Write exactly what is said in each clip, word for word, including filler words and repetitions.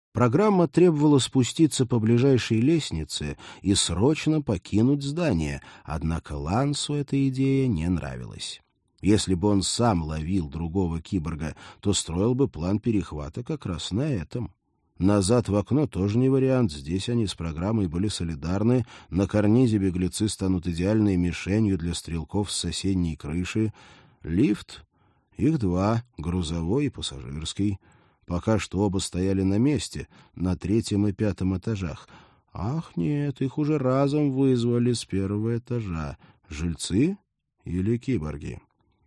Программа требовала спуститься по ближайшей лестнице и срочно покинуть здание, однако Лансу эта идея не нравилась. Если бы он сам ловил другого киборга, то строил бы план перехвата как раз на этом. Назад в окно тоже не вариант, здесь они с программой были солидарны, на карнизе беглецы станут идеальной мишенью для стрелков с соседней крыши. Лифт? Их два, грузовой и пассажирский. Пока что оба стояли на месте, на третьем и пятом этажах. Ах, нет, их уже разом вызвали с первого этажа. Жильцы или киборги?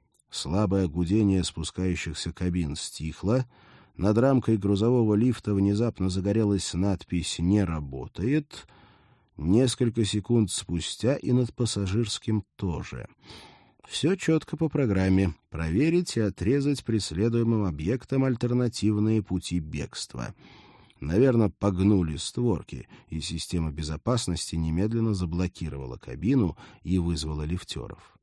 Слабое гудение спускающихся кабин стихло. Над рамкой грузового лифта внезапно загорелась надпись «Не работает». Несколько секунд спустя и над пассажирским тоже. Все четко по программе. Проверить и отрезать преследуемым объектам альтернативные пути бегства. Наверное, погнули створки, и система безопасности немедленно заблокировала кабину и вызвала лифтеров.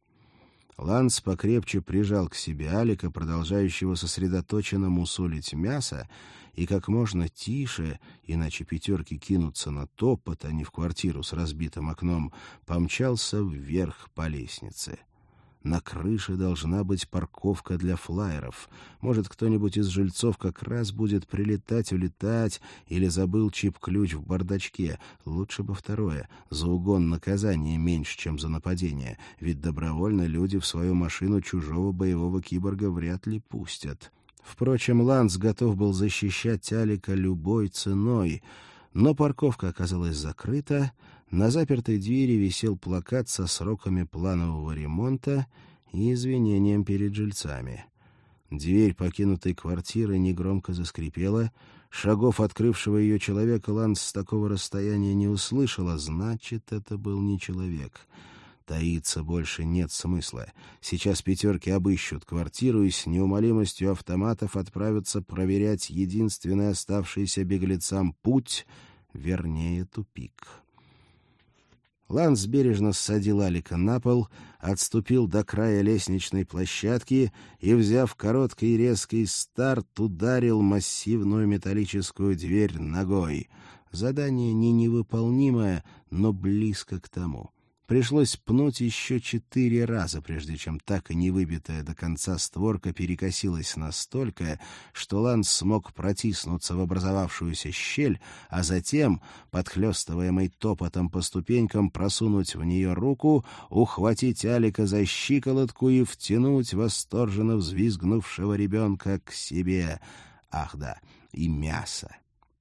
Ланс покрепче прижал к себе Алика, продолжающего сосредоточенно мусолить мясо, и как можно тише, иначе пятерки кинутся на топот, а не в квартиру с разбитым окном, помчался вверх по лестнице. На крыше должна быть парковка для флайеров. Может, кто-нибудь из жильцов как раз будет прилетать-улетать или забыл чип-ключ в бардачке. Лучше бы второе. За угон наказание меньше, чем за нападение. Ведь добровольно люди в свою машину чужого боевого киборга вряд ли пустят. Впрочем, Ланс готов был защищать Алика любой ценой. Но парковка оказалась закрыта. На запертой двери висел плакат со сроками планового ремонта и извинением перед жильцами. Дверь покинутой квартиры негромко заскрипела. Шагов открывшего ее человека Ланс с такого расстояния не услышал, а значит, это был не человек. Таиться больше нет смысла. Сейчас пятерки обыщут квартиру и с неумолимостью автоматов отправятся проверять единственный оставшийся беглецам путь, вернее, тупик. Ланс бережно ссадил Алика на пол, отступил до края лестничной площадки и, взяв короткий резкий старт, ударил массивную металлическую дверь ногой. Задание не невыполнимое, но близко к тому. Пришлось пнуть еще четыре раза, прежде чем так и не выбитая до конца створка перекосилась настолько, что Ланс смог протиснуться в образовавшуюся щель, а затем, подхлестываемый топотом по ступенькам, просунуть в нее руку, ухватить Алика за щиколотку и втянуть восторженно взвизгнувшего ребенка к себе. Ах да, и мясо.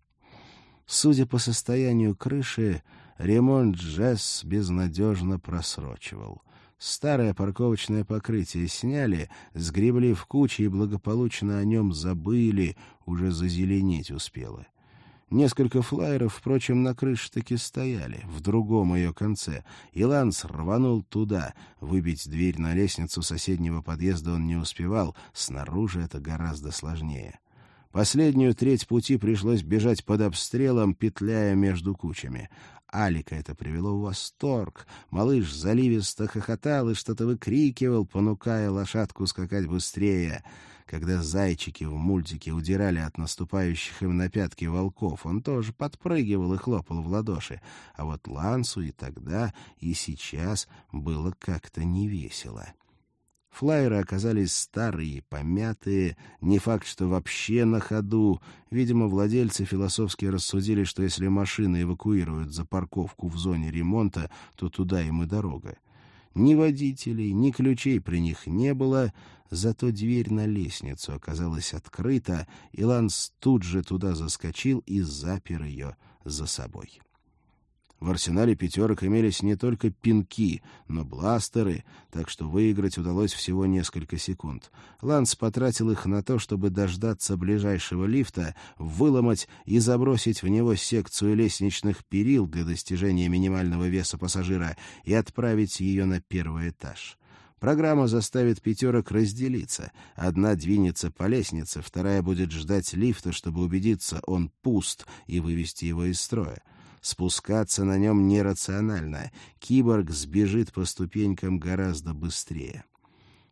Судя по состоянию крыши, ремонт Джесс безнадежно просрочивал. Старое парковочное покрытие сняли, сгребли в кучу и благополучно о нем забыли, уже зазеленеть успело. Несколько флайеров, впрочем, на крыше таки стояли, в другом ее конце, и Ланс рванул туда. Выбить дверь на лестницу соседнего подъезда он не успевал, снаружи это гораздо сложнее. Последнюю треть пути пришлось бежать под обстрелом, петляя между кучами. Алика это привело в восторг. Малыш заливисто хохотал и что-то выкрикивал, понукая лошадку скакать быстрее. Когда зайчики в мультике удирали от наступающих им на пятки волков, он тоже подпрыгивал и хлопал в ладоши. А вот Лансу и тогда, и сейчас было как-то невесело. Флайеры оказались старые, помятые, не факт, что вообще на ходу. Видимо, владельцы философски рассудили, что если машины эвакуируют за парковку в зоне ремонта, то туда им и дорога. Ни водителей, ни ключей при них не было, зато дверь на лестницу оказалась открыта, и Ланс тут же туда заскочил и запер ее за собой. В арсенале пятерок имелись не только пинки, но бластеры, так что выиграть удалось всего несколько секунд. Ланс потратил их на то, чтобы дождаться ближайшего лифта, выломать и забросить в него секцию лестничных перил для достижения минимального веса пассажира и отправить ее на первый этаж. Программа заставит пятерок разделиться. Одна двинется по лестнице, вторая будет ждать лифта, чтобы убедиться, он пуст, и вывести его из строя. Спускаться на нем нерационально. Киборг сбежит по ступенькам гораздо быстрее.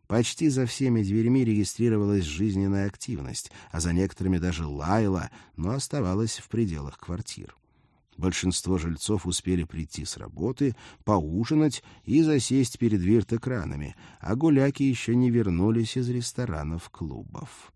Почти за всеми дверьми регистрировалась жизненная активность, а за некоторыми даже лаяла, но оставалась в пределах квартир. Большинство жильцов успели прийти с работы, поужинать и засесть перед вирт-экранами, а гуляки еще не вернулись из ресторанов-клубов.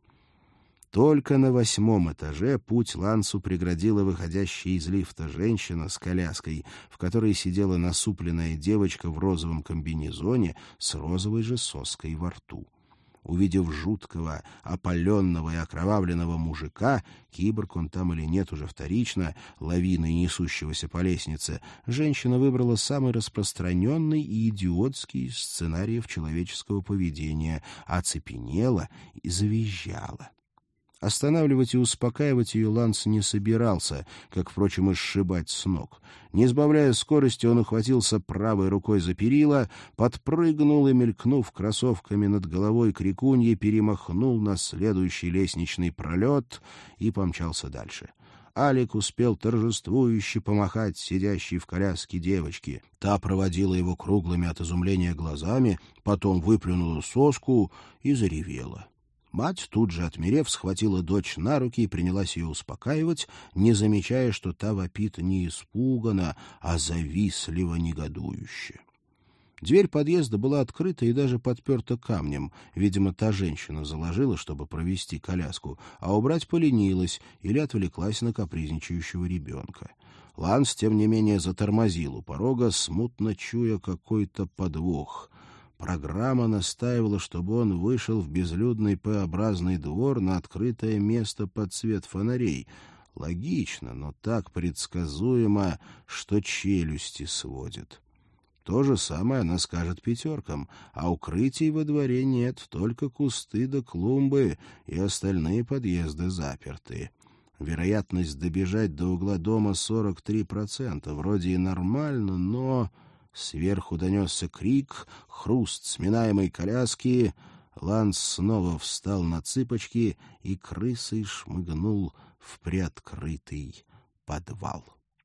Только на восьмом этаже путь Лансу преградила выходящая из лифта женщина с коляской, в которой сидела насупленная девочка в розовом комбинезоне с розовой же соской во рту. Увидев жуткого, опаленного и окровавленного мужика, киборг он там или нет уже вторично, лавиной несущегося по лестнице, женщина выбрала самый распространенный и идиотский из сценариев человеческого поведения, оцепенела и завизжала. Останавливать и успокаивать ее Ланс не собирался, как, впрочем, и сшибать с ног. Не сбавляя скорости, он ухватился правой рукой за перила, подпрыгнул и, мелькнув кроссовками над головой крикуньи, перемахнул на следующий лестничный пролет и помчался дальше. Алик успел торжествующе помахать сидящей в коляске девочке. Та проводила его круглыми от изумления глазами, потом выплюнула соску и заревела. Мать, тут же отмерев, схватила дочь на руки и принялась ее успокаивать, не замечая, что та вопит не испуганно, а завистливо негодующе. Дверь подъезда была открыта и даже подперта камнем. Видимо, та женщина заложила, чтобы провести коляску, а убрать поленилась или отвлеклась на капризничающего ребенка. Ланс, тем не менее, затормозил у порога, смутно чуя какой-то подвох. Программа настаивала, чтобы он вышел в безлюдный П-образный двор на открытое место под свет фонарей. Логично, но так предсказуемо, что челюсти сводит. То же самое она скажет пятеркам, а укрытий во дворе нет, только кусты да клумбы, и остальные подъезды заперты. Вероятность добежать до угла дома сорок три процента, вроде и нормально, но... Сверху донесся крик, хруст сминаемой коляски. Ланс снова встал на цыпочки и крысой шмыгнул в приоткрытый подвал.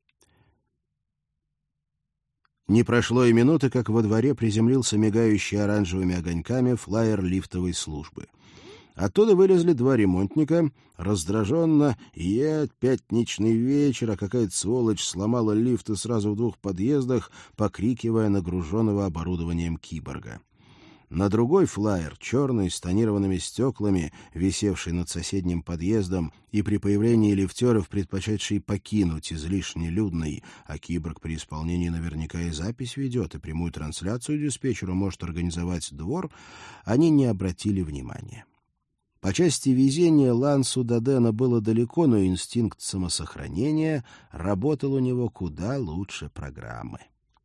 Не прошло и минуты, как во дворе приземлился мигающий оранжевыми огоньками флаер лифтовой службы. Оттуда вылезли два ремонтника, раздраженно, и пятничный вечер, а какая-то сволочь сломала лифты сразу в двух подъездах, покрикивая нагруженного оборудованием киборга. На другой флаер, черный, с тонированными стеклами, висевший над соседним подъездом, и при появлении лифтеров, предпочетший покинуть излишне людный, а киборг при исполнении наверняка и запись ведет, и прямую трансляцию диспетчеру может организовать двор, они не обратили внимания. По части везения Лансу до Дэна было далеко, но инстинкт самосохранения работал у него куда лучше программы.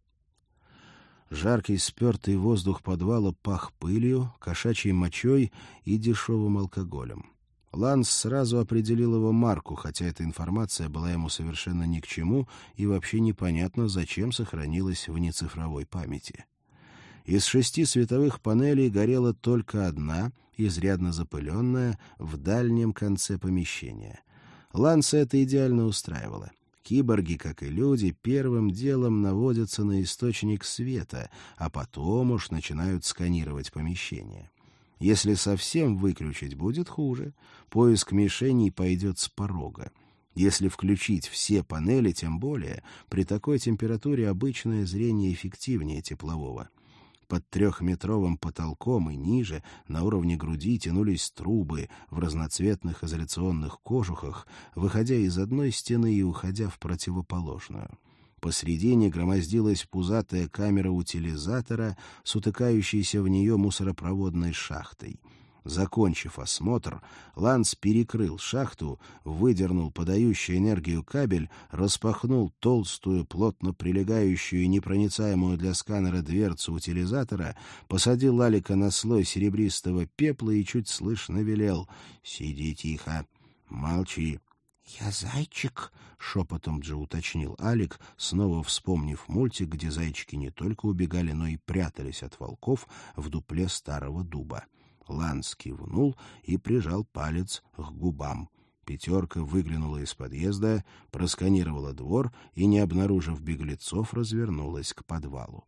Жаркий спертый воздух подвала пах пылью, кошачьей мочой и дешевым алкоголем. Ланс сразу определил его марку, хотя эта информация была ему совершенно ни к чему и вообще непонятно, зачем сохранилась в нецифровой памяти. Из шести световых панелей горела только одна, изрядно запыленная, в дальнем конце помещения. Ланса это идеально устраивало. Киборги, как и люди, первым делом наводятся на источник света, а потом уж начинают сканировать помещение. Если совсем выключить, будет хуже. Поиск мишеней пойдет с порога. Если включить все панели, тем более, при такой температуре обычное зрение эффективнее теплового. Под трехметровым потолком и ниже, на уровне груди, тянулись трубы в разноцветных изоляционных кожухах, выходя из одной стены и уходя в противоположную. Посредине громоздилась пузатая камера утилизатора с утыкающейся в нее мусоропроводной шахтой. Закончив осмотр, Ланс перекрыл шахту, выдернул подающий энергию кабель, распахнул толстую, плотно прилегающую и непроницаемую для сканера дверцу утилизатора, посадил Алика на слой серебристого пепла и чуть слышно велел: «Сиди тихо, молчи». «Я зайчик», — шепотом Джо уточнил Алик, снова вспомнив мультик, где зайчики не только убегали, но и прятались от волков в дупле старого дуба. Ланс кивнул и прижал палец к губам. Пятерка выглянула из подъезда, просканировала двор и, не обнаружив беглецов, развернулась к подвалу.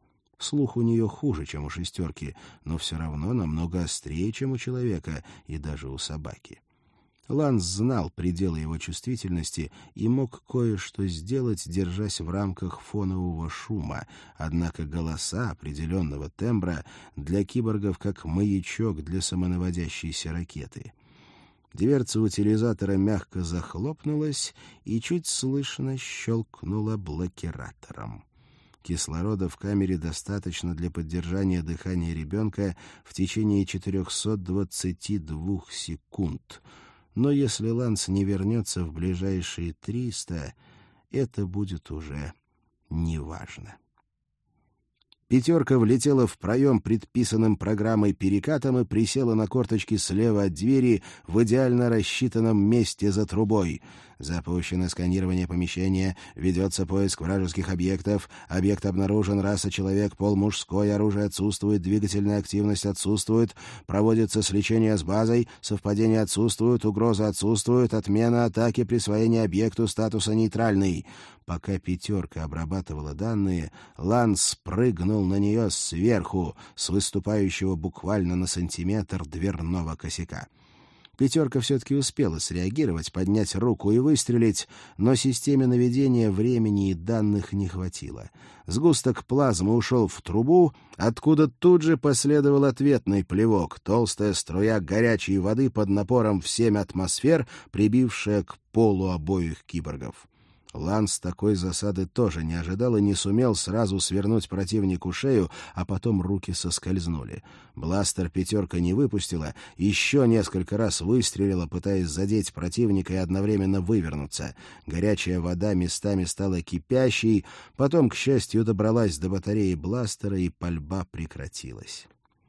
Слух у нее хуже, чем у шестерки, но все равно намного острее, чем у человека и даже у собаки. Ланс знал пределы его чувствительности и мог кое-что сделать, держась в рамках фонового шума, однако голоса определенного тембра для киборгов как маячок для самонаводящейся ракеты. Дверца утилизатора мягко захлопнулась и чуть слышно щелкнула блокиратором. Кислорода в камере достаточно для поддержания дыхания ребенка в течение четырехсот двадцати двух секунд. Но если Ланс не вернется в ближайшие триста, это будет уже неважно. Пятерка влетела в проем предписанным программой перекатом и присела на корточки слева от двери в идеально рассчитанном месте за трубой. Запущено сканирование помещения, ведется поиск вражеских объектов, объект обнаружен, раса человек, пол мужской, оружие отсутствует, двигательная активность отсутствует, проводится сличение с базой, совпадение отсутствует, угроза отсутствует, отмена атаки, присвоение объекту статуса нейтральный. Пока пятерка обрабатывала данные, Ланс прыгнул на нее сверху, с выступающего буквально на сантиметр дверного косяка. Пятерка все-таки успела среагировать, поднять руку и выстрелить, но системе наведения времени и данных не хватило. Сгусток плазмы ушел в трубу, откуда тут же последовал ответный плевок, толстая струя горячей воды под напором в семь атмосфер, прибившая к полу обоих киборгов. Ланс такой засады тоже не ожидал и не сумел сразу свернуть противнику шею, а потом руки соскользнули. Бластер пятерка не выпустила, еще несколько раз выстрелила, пытаясь задеть противника и одновременно вывернуться. Горячая вода местами стала кипящей, потом, к счастью, добралась до батареи бластера, и пальба прекратилась.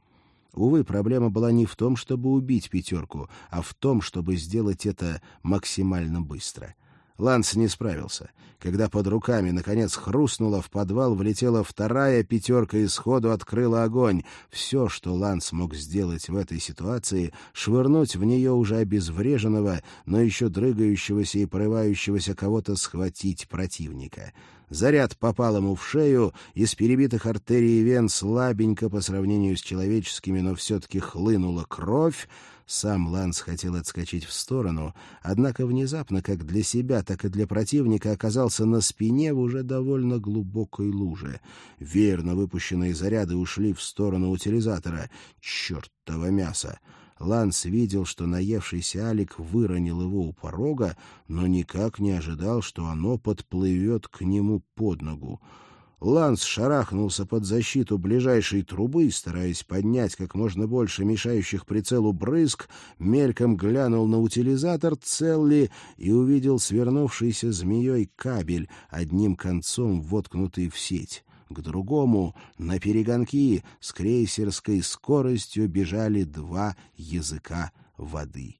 Увы, проблема была не в том, чтобы убить пятерку, а в том, чтобы сделать это максимально быстро. Ланс не справился. Когда под руками, наконец, хрустнуло, в подвал влетела вторая пятерка и сходу открыла огонь. Все, что Ланс мог сделать в этой ситуации, швырнуть в нее уже обезвреженного, но еще дрыгающегося и порывающегося кого-то схватить противника. Заряд попал ему в шею, из перебитых артерий и вен слабенько по сравнению с человеческими, но все-таки хлынула кровь. Сам Ланс хотел отскочить в сторону, однако внезапно, как для себя, так и для противника, оказался на спине в уже довольно глубокой луже. Веерно выпущенные заряды ушли в сторону утилизатора. Чертово мясо! Ланс видел, что наевшийся Алик выронил его у порога, но никак не ожидал, что оно подплывет к нему под ногу. Ланс шарахнулся под защиту ближайшей трубы, стараясь поднять как можно больше мешающих прицелу брызг, мельком глянул на утилизатор, цел ли, и увидел свернувшийся змеей кабель, одним концом воткнутый в сеть. К другому, на перегонки, с крейсерской скоростью бежали два языка воды.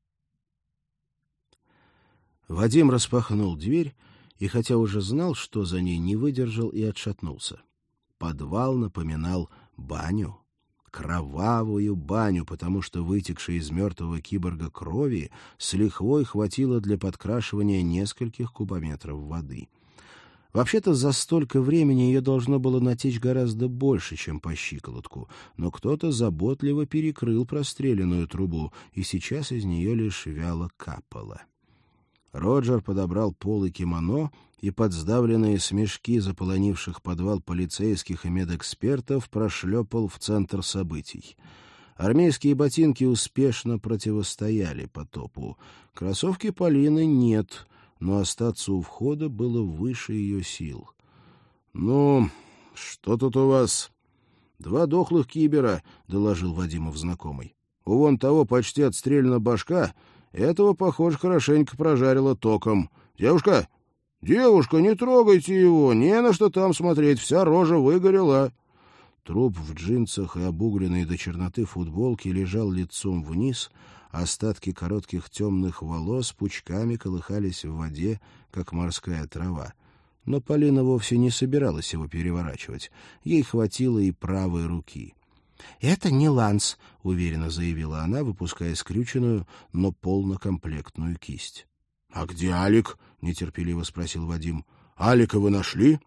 Вадим распахнул дверь и, хотя уже знал, что за ней, не выдержал и отшатнулся. Подвал напоминал баню. Кровавую баню, потому что вытекшей из мертвого киборга крови с лихвой хватило для подкрашивания нескольких кубометров воды. Вообще-то за столько времени ее должно было натечь гораздо больше, чем по щиколотку, но кто-то заботливо перекрыл простреленную трубу, и сейчас из нее лишь вяло капало. Роджер подобрал полы кимоно, и под сдавленные смешки заполонивших подвал полицейских и медэкспертов прошлепал в центр событий. Армейские ботинки успешно противостояли потопу. Кроссовки Полины нет, но остаться у входа было выше ее сил. — Ну, что тут у вас? — Два дохлых кибера, — доложил Вадимов знакомый. — У вон того почти отстрелена башка, этого, похоже, хорошенько прожарило током. — Девушка! Девушка, не трогайте его, не на что там смотреть, вся рожа выгорела. Труп в джинсах и обугленной до черноты футболке лежал лицом вниз. Остатки коротких темных волос пучками колыхались в воде, как морская трава. Но Полина вовсе не собиралась его переворачивать. Ей хватило и правой руки. — Это не Ланс, — уверенно заявила она, выпуская скрюченную, но полнокомплектную кисть. — А где Алик? — нетерпеливо спросил Вадим. — Алика вы нашли?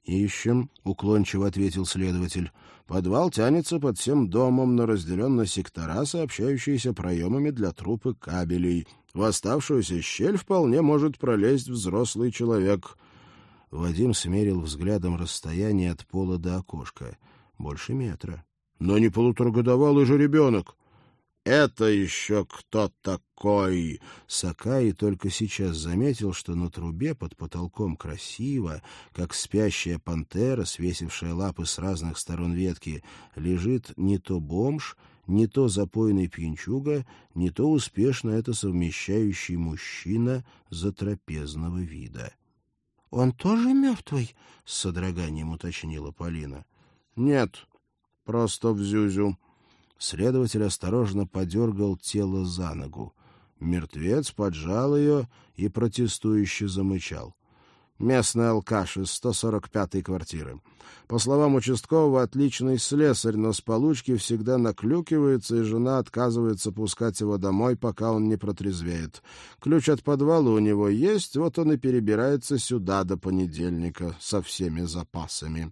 «Ищем», — уклончиво ответил следователь. «Подвал тянется под всем домом, но разделен на сектора, сообщающиеся проемами для труб и кабелей. В оставшуюся щель вполне может пролезть взрослый человек». Вадим смерил взглядом расстояние от пола до окошка. Больше метра. «Но не полуторагодовалый же ребенок!» «Это еще кто такой?» Сакаи только сейчас заметил, что на трубе под потолком красиво, как спящая пантера, свесившая лапы с разных сторон ветки, лежит не то бомж, не то запойный пьянчуга, не то успешно это совмещающий мужчина затрапезного вида. «Он тоже мертвый?» — с содроганием уточнила Полина. «Нет, просто в зюзю». Следователь осторожно подергал тело за ногу. Мертвец поджал ее и протестующе замычал. Местный алкаш из сто сорок пятой квартиры. По словам участкового, отличный слесарь, но с получки всегда наклюкивается, и жена отказывается пускать его домой, пока он не протрезвеет. Ключ от подвала у него есть, вот он и перебирается сюда до понедельника со всеми запасами.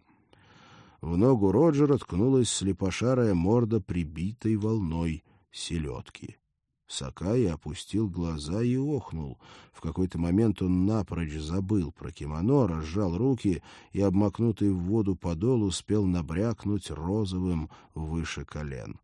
В ногу Роджера ткнулась слепошарая морда, прибитой волной селедки. Сакаи опустил глаза и охнул. В какой-то момент он напрочь забыл про кимоно, разжал руки, и обмакнутый в воду подол успел набрякнуть розовым выше колен.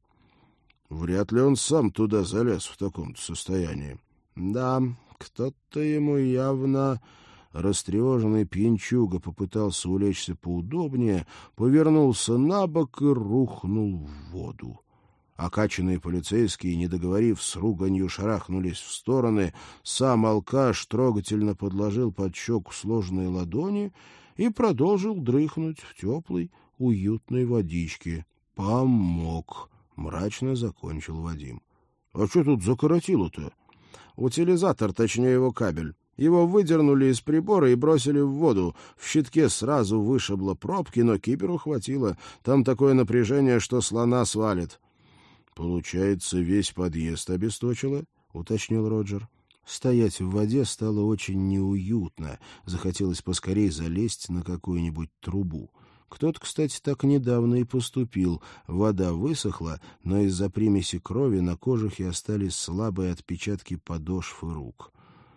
Вряд ли он сам туда залез в таком-то состоянии. Да, кто-то ему явно... Растревоженный пьянчуга попытался улечься поудобнее, повернулся на бок и рухнул в воду. Окачанные полицейские, не договорив, с руганью шарахнулись в стороны. Сам алкаш трогательно подложил под щеку сложные ладони и продолжил дрыхнуть в теплой, уютной водичке. «Помог», — мрачно закончил Вадим. «А что тут закоротило-то?» «Утилизатор, точнее его кабель. Его выдернули из прибора и бросили в воду. В щитке сразу вышибло пробки, но киперу хватило. Там такое напряжение, что слона свалит». «Получается, весь подъезд обесточило?» — уточнил Роджер. Стоять в воде стало очень неуютно. Захотелось поскорей залезть на какую-нибудь трубу. Кто-то, кстати, так недавно и поступил. Вода высохла, но из-за примеси крови на кожухе остались слабые отпечатки подошв и рук.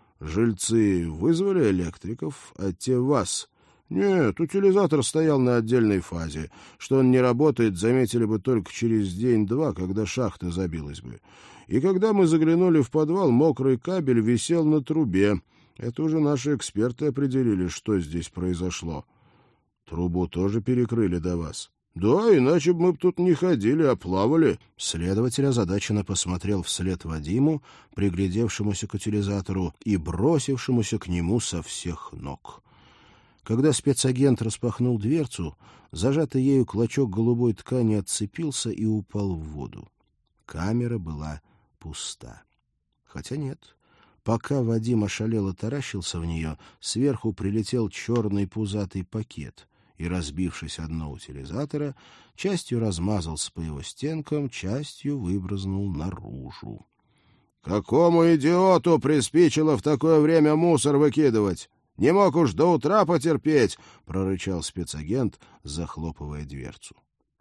«Жильцы вызвали электриков, а те вас?» «Нет, утилизатор стоял на отдельной фазе. Что он не работает, заметили бы только через день-два, когда шахта забилась бы. И когда мы заглянули в подвал, мокрый кабель висел на трубе. Это уже наши эксперты определили, что здесь произошло». «Трубу тоже перекрыли до вас?» «Да, иначе бы мы тут не ходили, а плавали». Следователь озадаченно посмотрел вслед Вадиму, приглядевшемуся к утилизатору и бросившемуся к нему со всех ног. Когда спецагент распахнул дверцу, зажатый ею клочок голубой ткани отцепился и упал в воду. Камера была пуста. Хотя нет. Пока Вадим ошалело таращился в нее, сверху прилетел черный пузатый пакет и, разбившись о дно утилизатора, частью размазался по его стенкам, частью выбрызнул наружу. «Какому идиоту приспичило в такое время мусор выкидывать? Не мог уж до утра потерпеть!» — прорычал спецагент, захлопывая дверцу.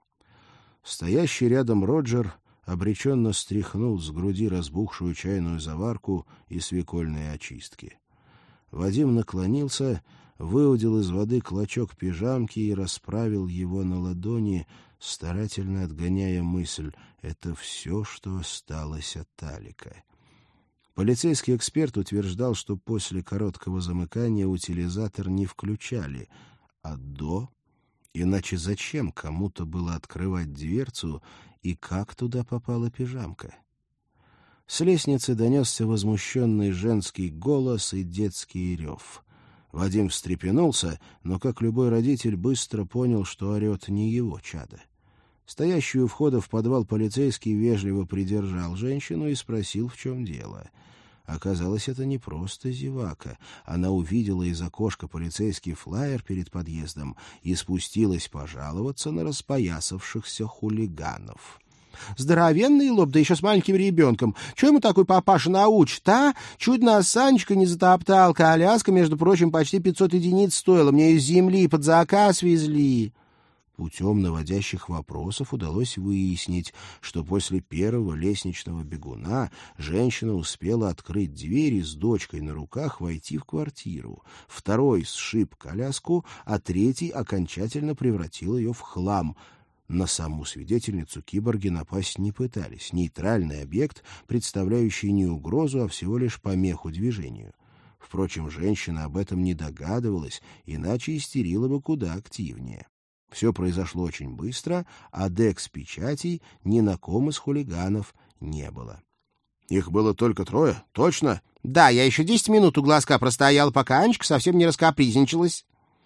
Стоящий рядом Роджер обреченно стряхнул с груди разбухшую чайную заварку и свекольные очистки. Вадим наклонился, выудил из воды клочок пижамки и расправил его на ладони, старательно отгоняя мысль «это все, что осталось от Алика». Полицейский эксперт утверждал, что после короткого замыкания утилизатор не включали, а до... Иначе зачем кому-то было открывать дверцу и как туда попала пижамка? С лестницы донесся возмущенный женский голос и детский рев. Вадим встрепенулся, но, как любой родитель, быстро понял, что орет не его чадо. Стоящий у входа в подвал полицейский вежливо придержал женщину и спросил, в чем дело. Оказалось, это не просто зевака. Она увидела из окошка полицейский флаер перед подъездом и спустилась пожаловаться на распоясавшихся хулиганов. Здоровенный лоб, да еще с маленьким ребенком. Чего ему такой папаша научит, а? Чуть нас Санечка не затоптал, коляска, между прочим, почти пятьсот единиц стоила. Мне из земли под заказ везли». Путем наводящих вопросов удалось выяснить, что после первого лестничного бегуна женщина успела открыть дверь и с дочкой на руках войти в квартиру. Второй сшиб коляску, а третий окончательно превратил ее в хлам. На саму свидетельницу киборги напасть не пытались. Нейтральный объект, представляющий не угрозу, а всего лишь помеху движению. Впрочем, женщина об этом не догадывалась, иначе истерила бы куда активнее. Все произошло очень быстро, а декс-печатей ни на ком из хулиганов не было. — Их было только трое? Точно? — Да, я еще десять минут у глазка простоял, пока Анечка совсем не раскапризничалась.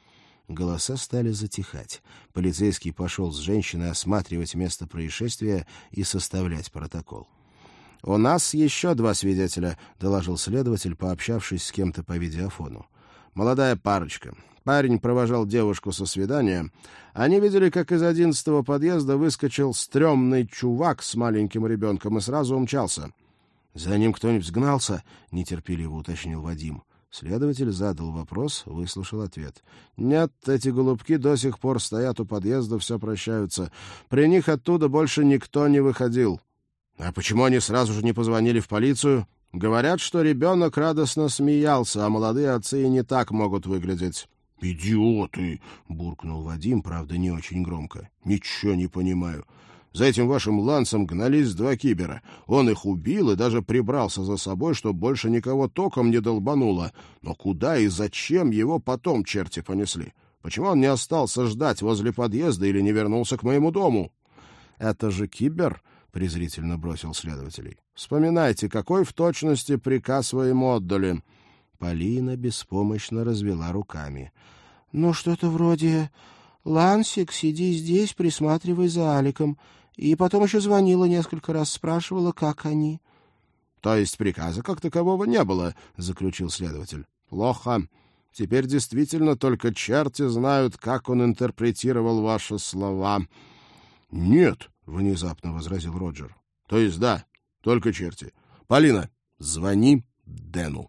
Голоса стали затихать. Полицейский пошел с женщиной осматривать место происшествия и составлять протокол. — У нас еще два свидетеля, — доложил следователь, пообщавшись с кем-то по видеофону. — Молодая парочка. Парень провожал девушку со свидания. Они видели, как из одиннадцатого подъезда выскочил стрёмный чувак с маленьким ребенком и сразу умчался. — За ним кто-нибудь сгнался? — нетерпеливо уточнил Вадим. Следователь задал вопрос, выслушал ответ. — Нет, эти голубки до сих пор стоят у подъезда, все прощаются. При них оттуда больше никто не выходил. — А почему они сразу же не позвонили в полицию? Говорят, что ребенок радостно смеялся, а молодые отцы и не так могут выглядеть. «Идиоты!» — буркнул Вадим, правда, не очень громко. «Ничего не понимаю. За этим вашим Лансом гнались два кибера. Он их убил и даже прибрался за собой, чтобы больше никого током не долбануло. Но куда и зачем его потом черти понесли? Почему он не остался ждать возле подъезда или не вернулся к моему дому?» «Это же кибер?» — презрительно бросил следователей. «Вспоминайте, какой в точности приказ вы ему отдали». Полина беспомощно развела руками. — Ну, что-то вроде «Лансик, сиди здесь, присматривай за Аликом». И потом еще звонила несколько раз, спрашивала, как они. — То есть приказа как такового не было, — заключил следователь. — Плохо. Теперь действительно только черти знают, как он интерпретировал ваши слова. — Нет, — внезапно возразил Роджер. — То есть да, только черти. Полина, звони Дэну.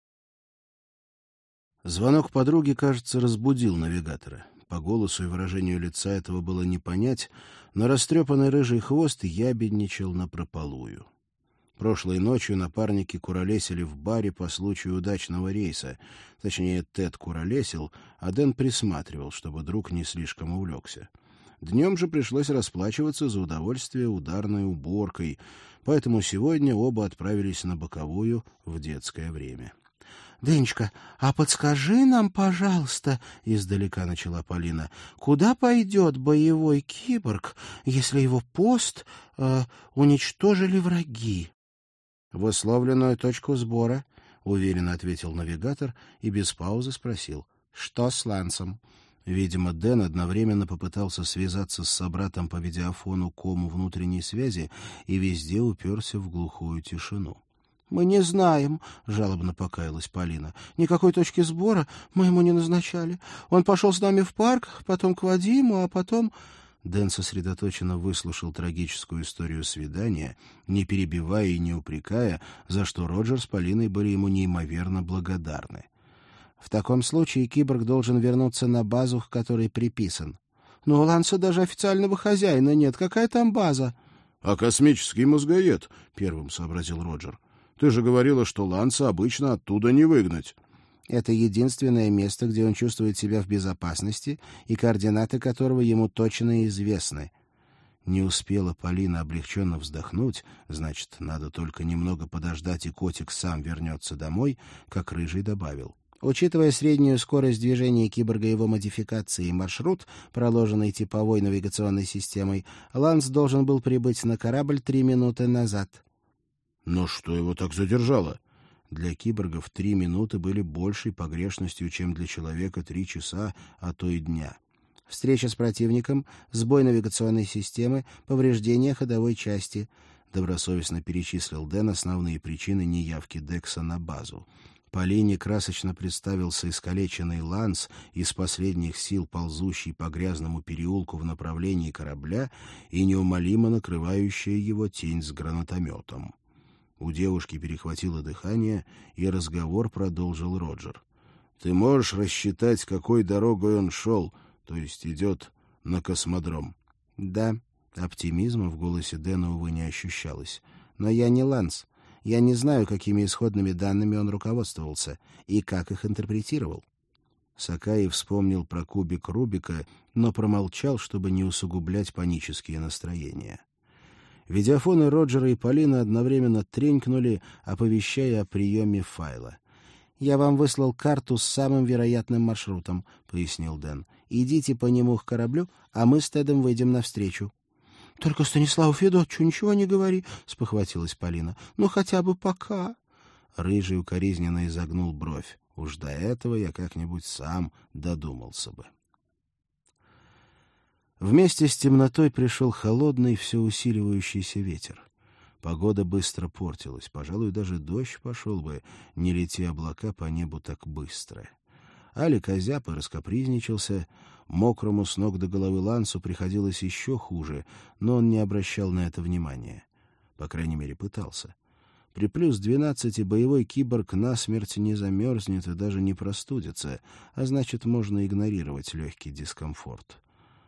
Звонок подруги, кажется, разбудил навигатора. По голосу и выражению лица этого было не понять, но растрепанный рыжий хвост ябедничал напропалую. Прошлой ночью напарники куролесили в баре по случаю удачного рейса. Точнее, Тед куролесил, а Дэн присматривал, чтобы друг не слишком увлекся. Днем же пришлось расплачиваться за удовольствие ударной уборкой, поэтому сегодня оба отправились на боковую в детское время. — Денечка, а подскажи нам, пожалуйста, — издалека начала Полина, — куда пойдет боевой киборг, если его пост э, уничтожили враги? — В условленную точку сбора, — уверенно ответил навигатор и без паузы спросил. — Что с Лансом? Видимо, Дэн одновременно попытался связаться с собратом по видеофону кому внутренней связи и везде уперся в глухую тишину. — Мы не знаем, — жалобно покаялась Полина. — Никакой точки сбора мы ему не назначали. Он пошел с нами в парк, потом к Вадиму, а потом... Дэн сосредоточенно выслушал трагическую историю свидания, не перебивая и не упрекая, за что Роджер с Полиной были ему неимоверно благодарны. — В таком случае киборг должен вернуться на базу, к которой приписан. — Но у Ланса даже официального хозяина нет. Какая там база? — А космический мозгоед, — первым сообразил Роджер. Ты же говорила, что Ланса обычно оттуда не выгнать. Это единственное место, где он чувствует себя в безопасности и координаты которого ему точно известны. Не успела Полина облегченно вздохнуть, значит, надо только немного подождать, и котик сам вернется домой, как Рыжий добавил. Учитывая среднюю скорость движения киборга, его модификации и маршрут, проложенный типовой навигационной системой, Ланс должен был прибыть на корабль три минуты назад. Но что его так задержало? Для киборгов три минуты были большей погрешностью, чем для человека три часа, а то и дня. Встреча с противником, сбой навигационной системы, повреждение ходовой части. Добросовестно перечислил Дэн основные причины неявки Декса на базу. Полине красочно представился искалеченный Ланс, из последних сил ползущий по грязному переулку в направлении корабля и неумолимо накрывающая его тень с гранатометом. У девушки перехватило дыхание, и разговор продолжил Роджер. — Ты можешь рассчитать, какой дорогой он шел, то есть идет на космодром? — Да. Оптимизма в голосе Дэна, увы, не ощущалось. — Но я не Ланс. Я не знаю, какими исходными данными он руководствовался и как их интерпретировал. Сакаи вспомнил про кубик Рубика, но промолчал, чтобы не усугублять панические настроения. Видеофоны Роджера и Полины одновременно тренькнули, оповещая о приеме файла. «Я вам выслал карту с самым вероятным маршрутом», — пояснил Дэн. «Идите по нему к кораблю, а мы с Тедом выйдем навстречу». «Только Станиславу Федотчу ничего не говори», — спохватилась Полина. «Ну, хотя бы пока». Рыжий укоризненно изогнул бровь. «Уж до этого я как-нибудь сам додумался бы». Вместе с темнотой пришел холодный, все усиливающийся ветер. Погода быстро портилась. Пожалуй, даже дождь пошел бы, не лети облака по небу так быстро. Алик озяб и раскапризничался. Мокрому с ног до головы Лансу приходилось еще хуже, но он не обращал на это внимания. По крайней мере, пытался. При плюс двенадцати боевой киборг насмерть не замерзнет и даже не простудится, а значит, можно игнорировать легкий дискомфорт.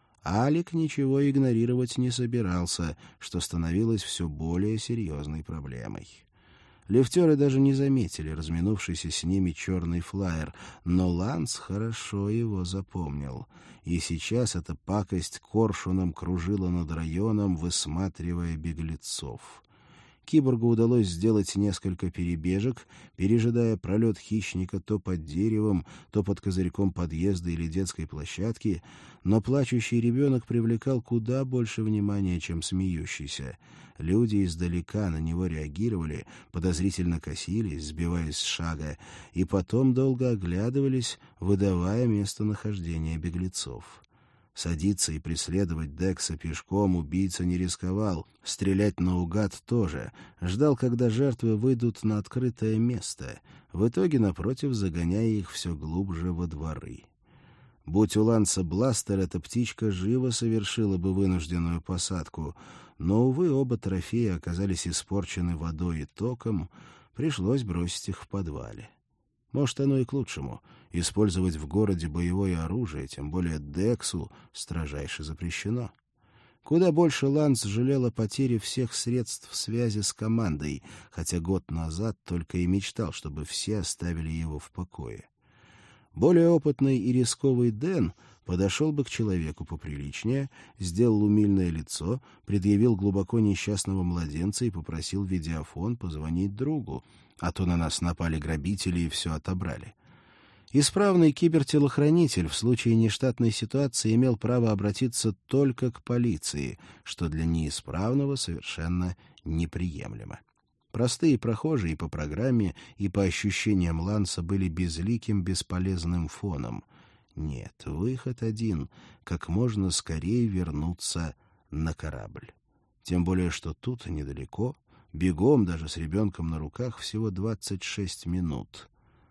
Алик ничего игнорировать не собирался, что становилось все более серьезной проблемой. Лифтеры даже не заметили разминувшийся с ними черный флайер, но Ланс хорошо его запомнил. И сейчас эта пакость коршуном кружила над районом, высматривая беглецов. Киборгу удалось сделать несколько перебежек, пережидая пролет хищника то под деревом, то под козырьком подъезда или детской площадки, но плачущий ребенок привлекал куда больше внимания, чем смеющийся. Люди издалека на него реагировали, подозрительно косились, сбиваясь с шага, и потом долго оглядывались, выдавая местонахождение беглецов. Садиться и преследовать Декса пешком убийца не рисковал, стрелять наугад тоже. Ждал, когда жертвы выйдут на открытое место, в итоге, напротив, загоняя их все глубже во дворы. Будь у Ланса бластер, эта птичка живо совершила бы вынужденную посадку, но, увы, оба трофея оказались испорчены водой и током, пришлось бросить их в подвале. Может, оно и к лучшему. Использовать в городе боевое оружие, тем более Дексу, строжайше запрещено. Куда больше Ланс жалел о потере всех средств связи с командой, хотя год назад только и мечтал, чтобы все оставили его в покое. Более опытный и рисковый Дэн подошел бы к человеку поприличнее, сделал умильное лицо, предъявил глубоко несчастного младенца и попросил видеофон позвонить другу, а то на нас напали грабители и все отобрали. Исправный кибертелохранитель в случае нештатной ситуации имел право обратиться только к полиции, что для неисправного совершенно неприемлемо. Простые прохожие по программе и по ощущениям Ланса были безликим, бесполезным фоном. Нет, выход один — как можно скорее вернуться на корабль. Тем более, что тут недалеко, бегом, даже с ребенком на руках, всего двадцать шесть минут.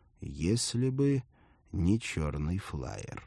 Если бы не черный флайер.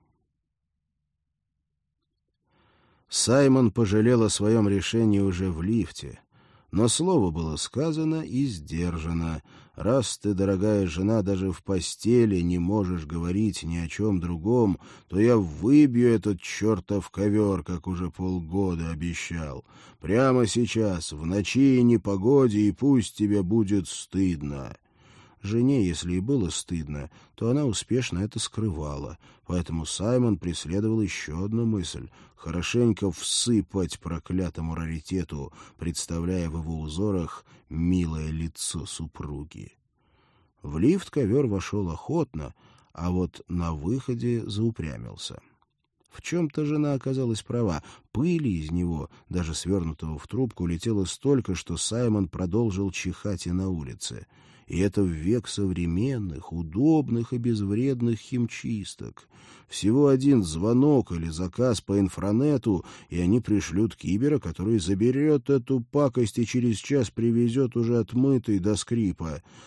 Саймон пожалел о своем решении уже в лифте. Но слово было сказано и сдержано. Раз ты, дорогая жена, даже в постели не можешь говорить ни о чем другом, то я выбью этот чертов ковер, как уже полгода обещал. Прямо сейчас, в ночи и непогоде, и пусть тебе будет стыдно. Жене, если и было стыдно, то она успешно это скрывала, поэтому Саймон преследовал еще одну мысль — хорошенько всыпать проклятому раритету, представляя в его узорах милое лицо супруги. В лифт ковер вошел охотно, а вот на выходе заупрямился. В чем-то жена оказалась права. Пыли из него, даже свернутого в трубку, летело столько, что Саймон продолжил чихать и на улице. И это в век современных, удобных и безвредных химчисток. Всего один звонок или заказ по инфранету, и они пришлют кибера, который заберет эту пакость и через час привезет уже отмытый до скрипа.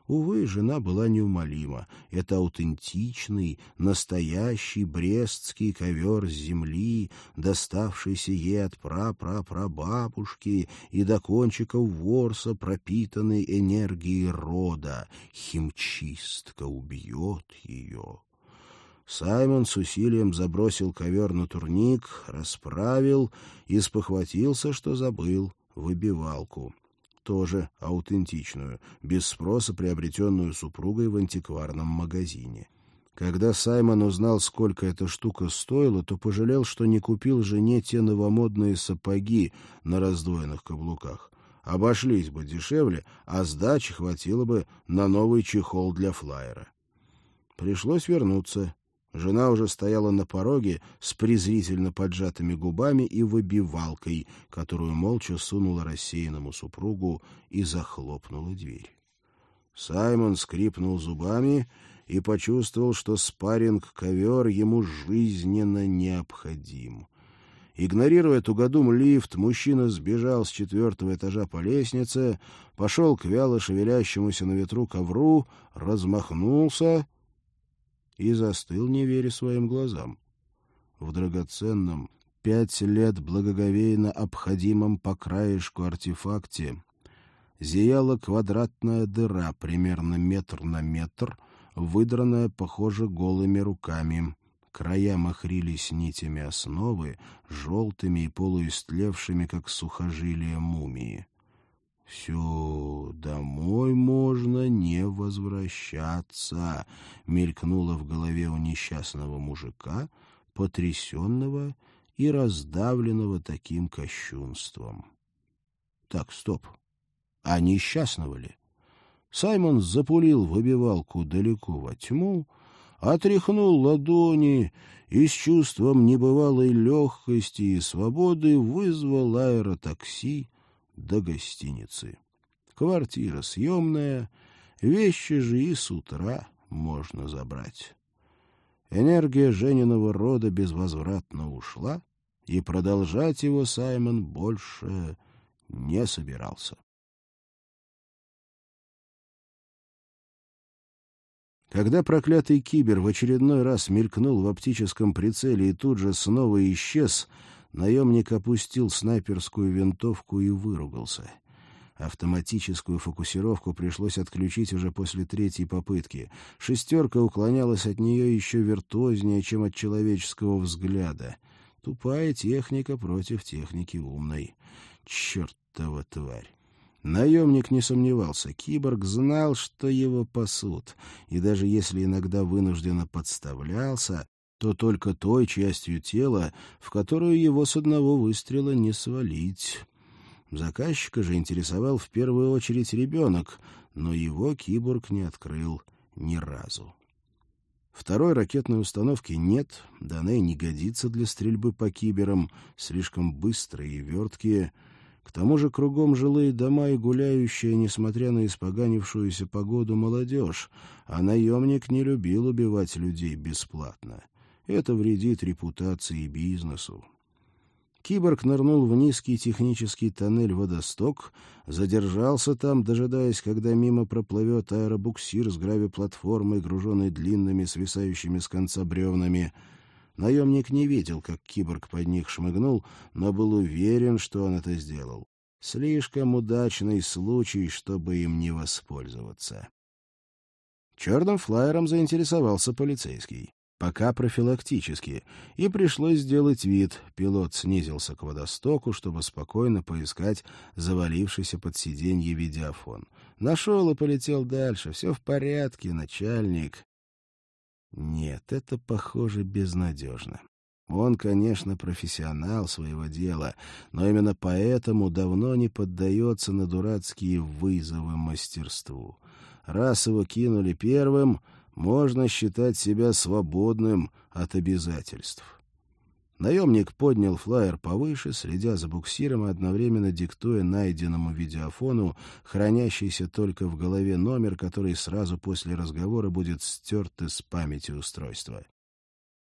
Увы, жена была неумолима. Это аутентичный, настоящий брестский ковер с земли, доставшийся ей от прапрапрабабушки и до кончиков ворса, пропитанный энергией рода. Химчистка убьет ее. Саймон с усилием забросил ковер на турник, расправил и спохватился, что забыл выбивалку. Тоже аутентичную, без спроса приобретенную супругой в антикварном магазине. Когда Саймон узнал, сколько эта штука стоила, то пожалел, что не купил жене те новомодные сапоги на раздвоенных каблуках. Обошлись бы дешевле, а сдачи хватило бы на новый чехол для флайера. Пришлось вернуться. Жена уже стояла на пороге с презрительно поджатыми губами и выбивалкой, которую молча сунула рассеянному супругу и захлопнула дверь. Саймон скрипнул зубами и почувствовал, что спарринг-ковер ему жизненно необходим. Игнорируя тугодум лифт, мужчина сбежал с четвертого этажа по лестнице, пошел к вяло шевелящемуся на ветру ковру, размахнулся и застыл, не веря своим глазам. В драгоценном, пять лет благоговейно обходимом по краешку артефакте зияла квадратная дыра, примерно метр на метр, выдранная, похоже, голыми руками. Края махрились нитями основы, желтыми и полуистлевшими, как сухожилия мумии. «Все, домой можно не возвращаться», — мелькнуло в голове у несчастного мужика, потрясенного и раздавленного таким кощунством. Так, стоп. А несчастного ли? Саймон запулил выбивалку далеко во тьму, отряхнул ладони и с чувством небывалой легкости и свободы вызвал аэротакси до гостиницы. Квартира съемная, вещи же и с утра можно забрать. Энергия Жениного рода безвозвратно ушла, и продолжать его Саймон больше не собирался. Когда проклятый кибер в очередной раз мелькнул в оптическом прицеле и тут же снова исчез, наемник опустил снайперскую винтовку и выругался. Автоматическую фокусировку пришлось отключить уже после третьей попытки. Шестерка уклонялась от нее еще виртуознее, чем от человеческого взгляда. Тупая техника против техники умной. Чертова тварь! Наемник не сомневался. Киборг знал, что его пасут, и даже если иногда вынужденно подставлялся, то только той частью тела, в которую его с одного выстрела не свалить. Заказчика же интересовал в первую очередь ребенок, но его киборг не открыл ни разу. Второй ракетной установки нет, да она и не годится для стрельбы по киберам, слишком быстрые и верткие. К тому же кругом жилые дома и гуляющая, несмотря на испоганившуюся погоду, молодежь, а наемник не любил убивать людей бесплатно. Это вредит репутации и бизнесу. Киборг нырнул в низкий технический тоннель «Водосток», задержался там, дожидаясь, когда мимо проплывет аэробуксир с гравиплатформой, груженной длинными, свисающими с конца бревнами. Наемник не видел, как киборг под них шмыгнул, но был уверен, что он это сделал. Слишком удачный случай, чтобы им не воспользоваться. Черным флайером заинтересовался полицейский. Пока профилактически, и пришлось сделать вид. Пилот снизился к водостоку, чтобы спокойно поискать завалившийся под сиденье видеофон. Нашел и полетел дальше. Все в порядке, начальник. Нет, это, похоже, безнадежно. Он, конечно, профессионал своего дела, но именно поэтому давно не поддается на дурацкие вызовы мастерству. Раз его кинули первым, можно считать себя свободным от обязательств. Наемник поднял флайер повыше, следя за буксиром и одновременно диктуя найденному видеофону, хранящийся только в голове номер, который сразу после разговора будет стерт из памяти устройства.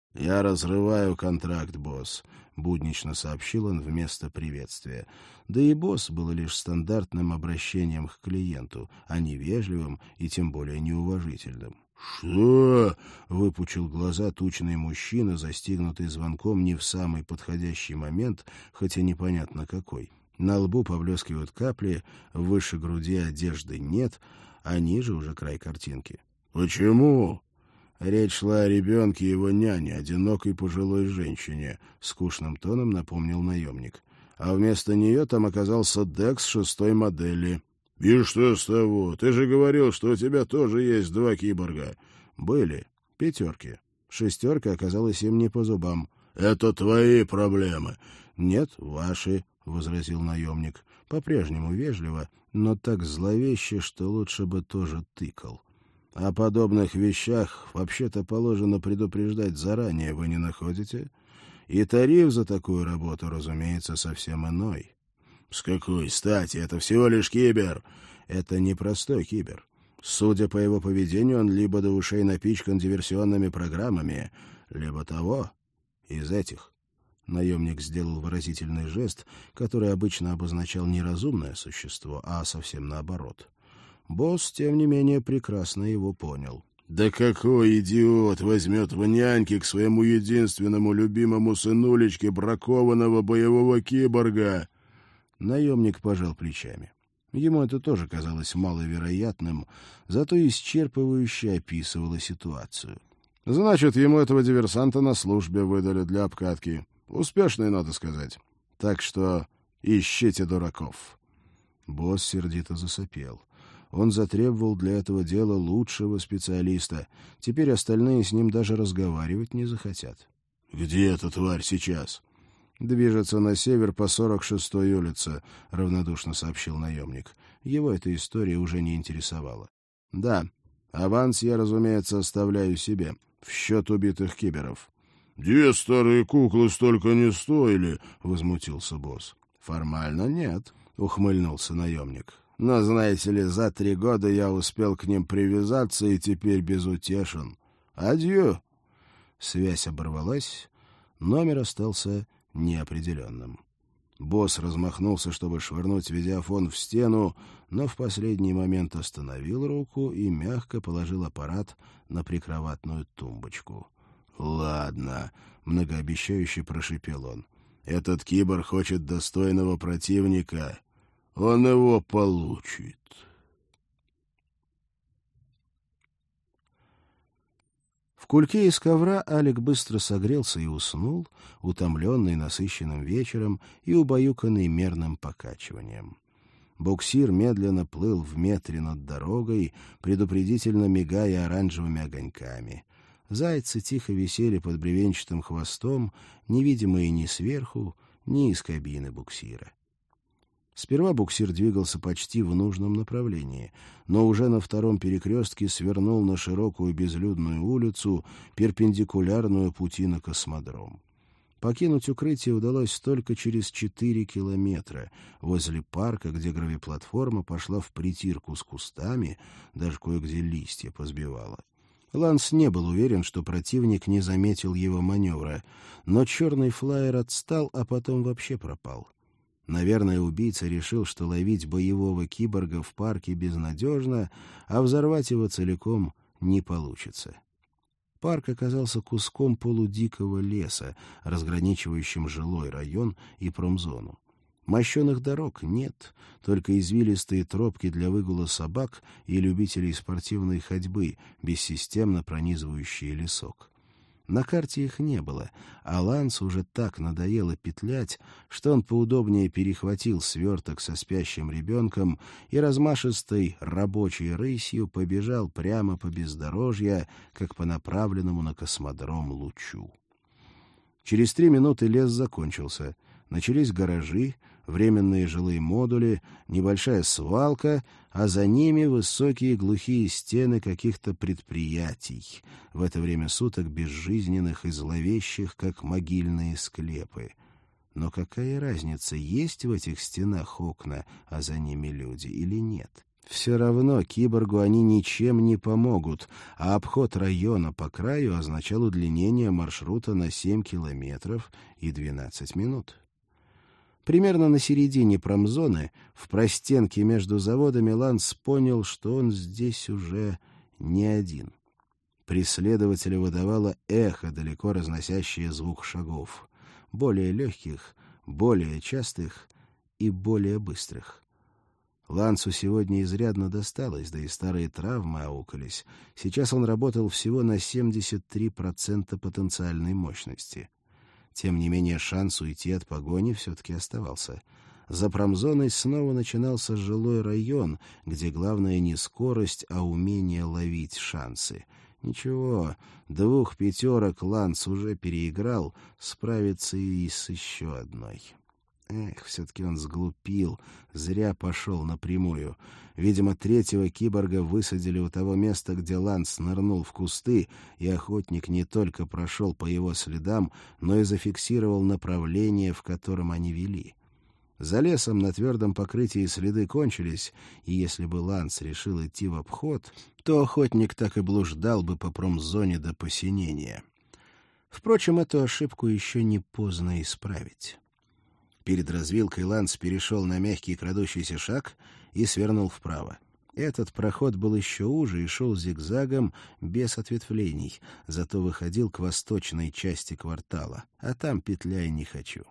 «Я разрываю контракт, босс», — буднично сообщил он вместо приветствия. Да и «босс» было лишь стандартным обращением к клиенту, а не вежливым и тем более неуважительным. «Что?» — выпучил глаза тучный мужчина, застигнутый звонком не в самый подходящий момент, хотя непонятно какой. На лбу поблескивают капли, выше груди одежды нет, а ниже уже край картинки. «Почему?» Речь шла о ребенке и его няне, одинокой пожилой женщине, — скучным тоном напомнил наемник. А вместо нее там оказался Декс шестой модели. — И что с того? Ты же говорил, что у тебя тоже есть два киборга. — Были. Пятерки. Шестерка оказалась им не по зубам. — Это твои проблемы. — Нет, ваши, — возразил наемник. По-прежнему вежливо, но так зловеще, что лучше бы тоже тыкал. О подобных вещах вообще-то положено предупреждать заранее, вы не находите? И тариф за такую работу, разумеется, совсем иной. — С какой стати? Это всего лишь кибер. — Это не простой кибер. Судя по его поведению, он либо до ушей напичкан диверсионными программами, либо того, из этих. Наемник сделал выразительный жест, который обычно обозначал не разумное существо, а совсем наоборот. Босс, тем не менее, прекрасно его понял. «Да какой идиот возьмет в няньки к своему единственному любимому сынулечке бракованного боевого киборга?» Наемник пожал плечами. Ему это тоже казалось маловероятным, зато исчерпывающе описывало ситуацию. «Значит, ему этого диверсанта на службе выдали для обкатки. Успешный, надо сказать. Так что ищите дураков». Босс сердито засопел. Он затребовал для этого дела лучшего специалиста. Теперь остальные с ним даже разговаривать не захотят. — Где эта тварь сейчас? — Движется на север по сорок шестой улице, — равнодушно сообщил наемник. Его эта история уже не интересовала. — Да, аванс я, разумеется, оставляю себе, в счет убитых киберов. — Две старые куклы столько не стоили, — возмутился босс. — Формально нет, — ухмыльнулся наемник. Но, знаете ли, за три года я успел к ним привязаться и теперь безутешен. Адью. Связь оборвалась, номер остался неопределенным. Босс размахнулся, чтобы швырнуть видеофон в стену, но в последний момент остановил руку и мягко положил аппарат на прикроватную тумбочку. — Ладно, — многообещающе прошипел он. — Этот кибор хочет достойного противника. Он его получит. В кульке из ковра Алик быстро согрелся и уснул, утомленный насыщенным вечером и убаюканный мерным покачиванием. Буксир медленно плыл в метре над дорогой, предупредительно мигая оранжевыми огоньками. Зайцы тихо висели под бревенчатым хвостом, невидимые ни сверху, ни из кабины буксира. Сперва буксир двигался почти в нужном направлении, но уже на втором перекрестке свернул на широкую безлюдную улицу, перпендикулярную пути на космодром. Покинуть укрытие удалось только через четыре километра, возле парка, где гравиплатформа пошла в притирку с кустами, даже кое-где листья позбивала. Ланс не был уверен, что противник не заметил его маневра, но черный флайер отстал, а потом вообще пропал. Наверное, убийца решил, что ловить боевого киборга в парке безнадежно, а взорвать его целиком не получится. Парк оказался куском полудикого леса, разграничивающим жилой район и промзону. Мощеных дорог нет, только извилистые тропки для выгула собак и любителей спортивной ходьбы, бессистемно пронизывающие лесок. На карте их не было, а Лансу уже так надоело петлять, что он поудобнее перехватил сверток со спящим ребенком и размашистой рабочей рысью побежал прямо по бездорожью, как по направленному на космодром лучу. Через три минуты лес закончился. Начались гаражи, временные жилые модули, небольшая свалка, а за ними высокие глухие стены каких-то предприятий, в это время суток безжизненных и зловещих, как могильные склепы. Но какая разница, есть в этих стенах окна, а за ними люди или нет? Все равно киборгу они ничем не помогут, а обход района по краю означал удлинение маршрута на семь километров и двенадцать минут. Примерно на середине промзоны, в простенке между заводами, Ланс понял, что он здесь уже не один. Преследователя выдавало эхо, далеко разносящее звук шагов. Более легких, более частых и более быстрых. Лансу сегодня изрядно досталось, да и старые травмы аукались. Сейчас он работал всего на семьдесят три процента потенциальной мощности. Тем не менее, шанс уйти от погони все-таки оставался. За промзоной снова начинался жилой район, где главное не скорость, а умение ловить шансы. Ничего, двух пятерок Ланс уже переиграл, справится и с еще одной. Эх, все-таки он сглупил, зря пошел напрямую. Видимо, третьего киборга высадили у того места, где Ланс нырнул в кусты, и охотник не только прошел по его следам, но и зафиксировал направление, в котором они вели. За лесом на твердом покрытии следы кончились, и если бы Ланс решил идти в обход, то охотник так и блуждал бы по промзоне до посинения. Впрочем, эту ошибку еще не поздно исправить. Перед развилкой Ланс перешел на мягкий крадущийся шаг и свернул вправо. Этот проход был еще уже и шел зигзагом, без ответвлений, зато выходил к восточной части квартала, а там петляй не хочу.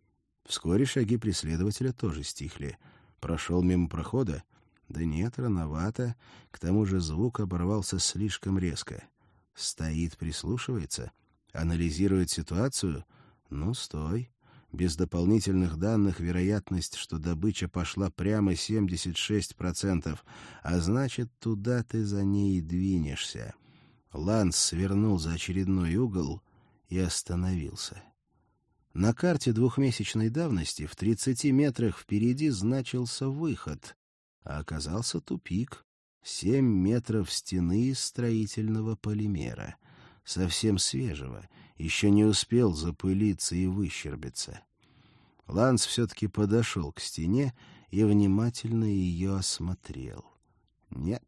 Вскоре шаги преследователя тоже стихли. Прошел мимо прохода? Да нет, рановато. К тому же звук оборвался слишком резко. Стоит, прислушивается, анализирует ситуацию? Ну, стой. Без дополнительных данных вероятность, что добыча пошла прямо, семьдесят шесть процентов, а значит, туда ты за ней и двинешься. Ланс свернул за очередной угол и остановился. На карте двухмесячной давности в тридцати метрах впереди значился выход, а оказался тупик. Семь метров стены из строительного полимера. Совсем свежего, еще не успел запылиться и выщербиться. Ланс все-таки подошел к стене и внимательно ее осмотрел. Нет,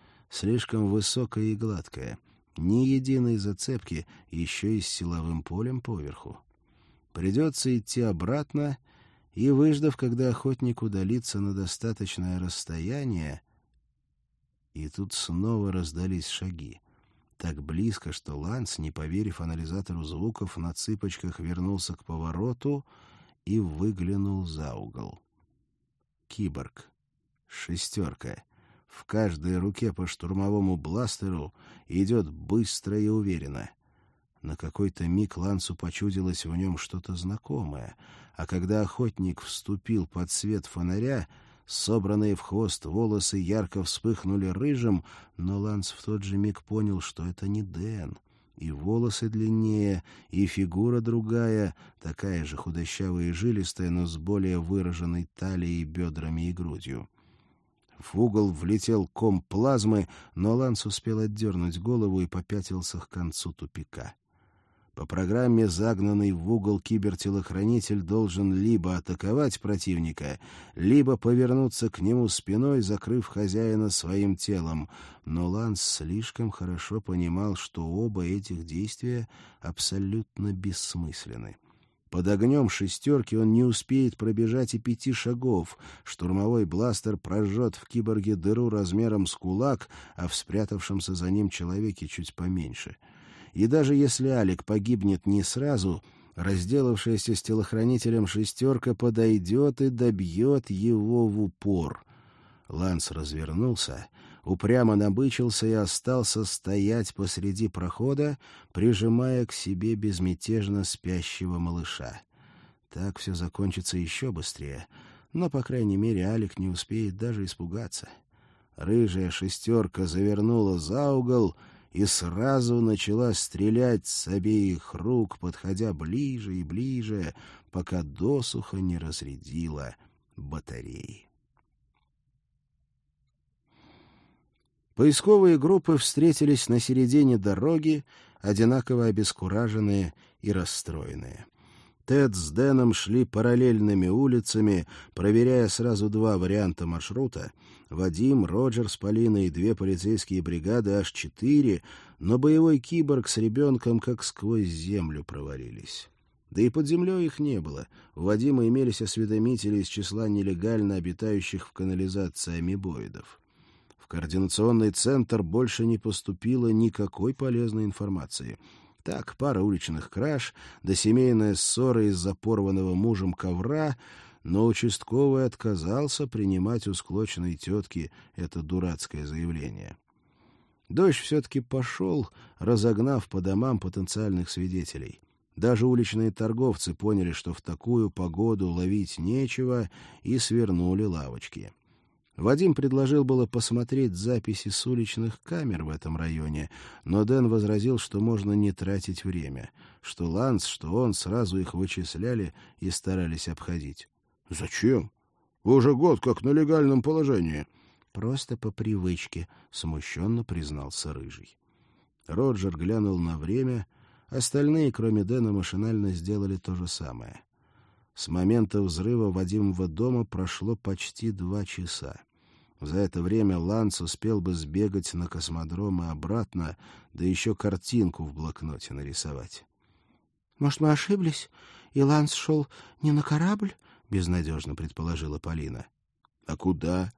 слишком высокая и гладкая, ни единой зацепки, еще и с силовым полем поверху. Придется идти обратно и, выждав, когда охотник удалится на достаточное расстояние, и тут снова раздались шаги. Так близко, что Ланс, не поверив анализатору звуков, на цыпочках вернулся к повороту и выглянул за угол. Киборг. Шестерка. В каждой руке по штурмовому бластеру идет быстро и уверенно. На какой-то миг Лансу почудилось в нем что-то знакомое, а когда охотник вступил под свет фонаря, собранные в хвост волосы ярко вспыхнули рыжим, но Ланс в тот же миг понял, что это не Дэн. И волосы длиннее, и фигура другая, такая же худощавая и жилистая, но с более выраженной талией, бедрами и грудью. В угол влетел ком плазмы, но Ланс успел отдернуть голову и попятился к концу тупика. По программе загнанный в угол кибертелохранитель должен либо атаковать противника, либо повернуться к нему спиной, закрыв хозяина своим телом. Но Ланс слишком хорошо понимал, что оба этих действия абсолютно бессмысленны. Под огнем шестерки он не успеет пробежать и пяти шагов. Штурмовой бластер прожжет в киборге дыру размером с кулак, а в спрятавшемся за ним человеке чуть поменьше. И даже если Алик погибнет не сразу, разделавшаяся с телохранителем шестерка подойдет и добьет его в упор. Ланс развернулся, упрямо набычился и остался стоять посреди прохода, прижимая к себе безмятежно спящего малыша. Так все закончится еще быстрее, но, по крайней мере, Алик не успеет даже испугаться. Рыжая шестерка завернула за угол и сразу начала стрелять с обеих рук, подходя ближе и ближе, пока досуха не разрядила батареи. Поисковые группы встретились на середине дороги, одинаково обескураженные и расстроенные. Тед с Дэном шли параллельными улицами, проверяя сразу два варианта маршрута. Вадим, Роджер с Полиной и две полицейские бригады, аж четыре, но боевой киборг с ребенком как сквозь землю провалились. Да и под землей их не было. У Вадима имелись осведомители из числа нелегально обитающих в канализации амебоидов. В координационный центр больше не поступило никакой полезной информации. Так, пара уличных краж, да семейная ссора из-за порванного мужем ковра, но участковый отказался принимать у склочной тетки это дурацкое заявление. Дождь все-таки пошел, разогнав по домам потенциальных свидетелей. Даже уличные торговцы поняли, что в такую погоду ловить нечего, и свернули лавочки. Вадим предложил было посмотреть записи с уличных камер в этом районе, но Дэн возразил, что можно не тратить время, что Ланс, что он сразу их вычисляли и старались обходить. — Зачем? Вы уже год как на легальном положении. — Просто по привычке, — смущенно признался Рыжий. Роджер глянул на время, остальные, кроме Дэна, машинально сделали то же самое. С момента взрыва Вадимова дома прошло почти два часа. За это время Ланс успел бы сбегать на космодром и обратно, да еще картинку в блокноте нарисовать. — Может, мы ошиблись, и Ланс шел не на корабль? — безнадежно предположила Полина. — А куда?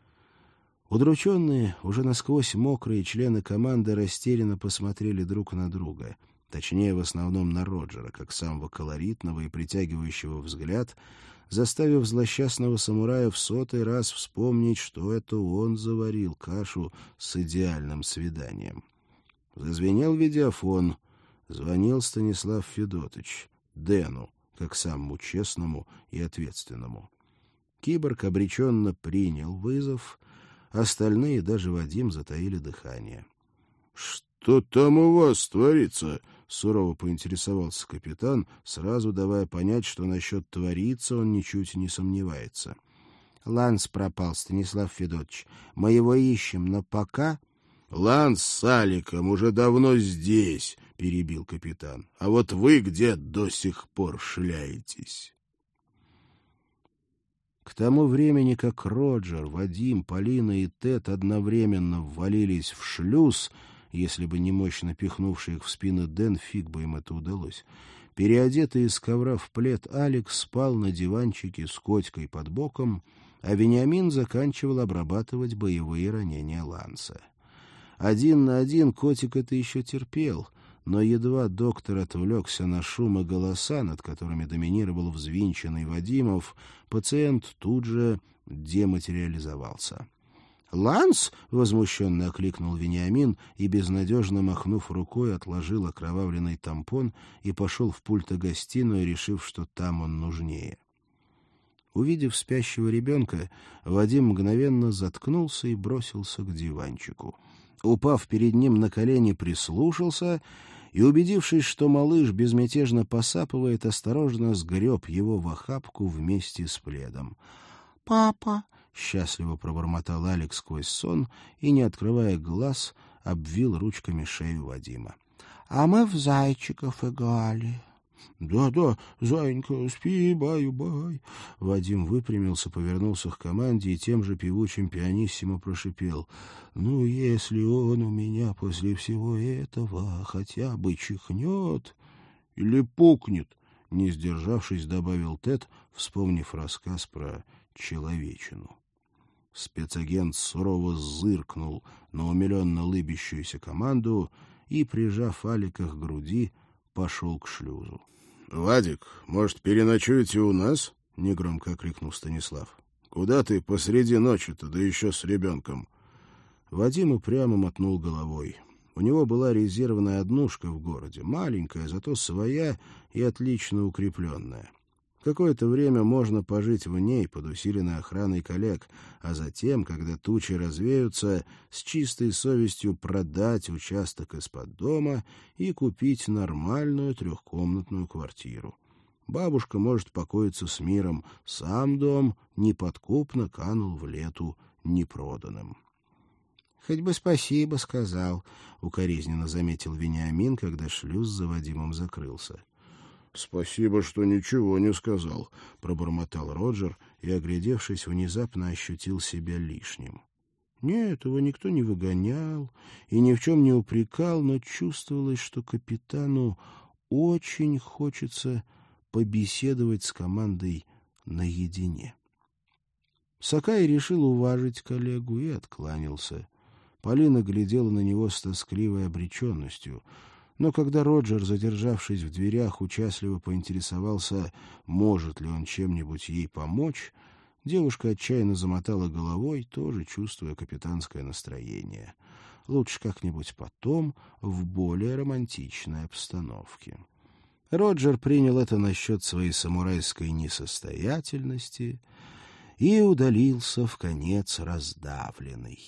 Удрученные, уже насквозь мокрые члены команды растерянно посмотрели друг на друга, точнее, в основном на Роджера, как самого колоритного и притягивающего взгляд, заставив злосчастного самурая в сотый раз вспомнить, что это он заварил кашу с идеальным свиданием. Зазвенел видеофон. Звонил Станислав Федотыч, Дэну, как самому честному и ответственному. Киборг обреченно принял вызов, остальные, даже Вадим, затаили дыхание. — Что там у вас творится? — сурово поинтересовался капитан, сразу давая понять, что насчет творится он ничуть не сомневается. — Ланс пропал, Станислав Федотович. Мы его ищем, но пока... — Ланс с Аликом уже давно здесь, — перебил капитан. — А вот вы где до сих пор шляетесь? К тому времени, как Роджер, Вадим, Полина и Тед одновременно ввалились в шлюз, если бы не мощно пихнувший их в спину Дэн, фиг бы им это удалось, переодетый из ковра в плед Алекс спал на диванчике с котикой под боком, а Вениамин заканчивал обрабатывать боевые ранения Ланса. Один на один котик это еще терпел, но едва доктор отвлекся на шум и голоса, над которыми доминировал взвинченный Вадимов, пациент тут же дематериализовался. «Ланс?» — возмущенно окликнул Вениамин и, безнадежно махнув рукой, отложил окровавленный тампон и пошел в пульто-гостиную, решив, что там он нужнее. Увидев спящего ребенка, Вадим мгновенно заткнулся и бросился к диванчику. Упав перед ним на колени, прислушался и, убедившись, что малыш безмятежно посапывает, осторожно сгреб его в охапку вместе с пледом. «Папа!» — счастливо пробормотал Алекс сквозь сон и, не открывая глаз, обвил ручками шею Вадима. — А мы в зайчиков играли. «Да, да, зайенька, спи, баю-бай». Вадим выпрямился, повернулся к команде и тем же певучим пианиссимо прошипел. «Ну, если он у меня после всего этого хотя бы чихнет или пукнет», — не сдержавшись, добавил Тед, вспомнив рассказ про человечину. Спецагент сурово зыркнул на умиленно лыбящуюся команду и, прижав Алика к груди, пошел к шлюзу. — Вадик, может, переночуете у нас? — негромко крикнул Станислав. — Куда ты посреди ночи-то, да еще с ребенком? Вадим упрямо мотнул головой. У него была резервная однушка в городе, маленькая, зато своя и отлично укрепленная. Какое-то время можно пожить в ней под усиленной охраной коллег, а затем, когда тучи развеются, с чистой совестью продать участок из-под дома и купить нормальную трехкомнатную квартиру. Бабушка может покоиться с миром, сам дом неподкупно канул в лету непроданным. — Хоть бы спасибо сказал, — укоризненно заметил Вениамин, когда шлюз за Вадимом закрылся. — Спасибо, что ничего не сказал, — пробормотал Роджер и, оглядевшись, внезапно ощутил себя лишним. Нет, его никто не выгонял и ни в чем не упрекал, но чувствовалось, что капитану очень хочется побеседовать с командой наедине. Сакай решил уважить коллегу и откланялся. Полина глядела на него с тоскливой обреченностью, но когда Роджер, задержавшись в дверях, участливо поинтересовался, может ли он чем-нибудь ей помочь, девушка отчаянно замотала головой, тоже чувствуя капитанское настроение. Лучше как-нибудь потом, в более романтичной обстановке. Роджер принял это насчет своей самурайской несостоятельности и удалился вконец раздавленный.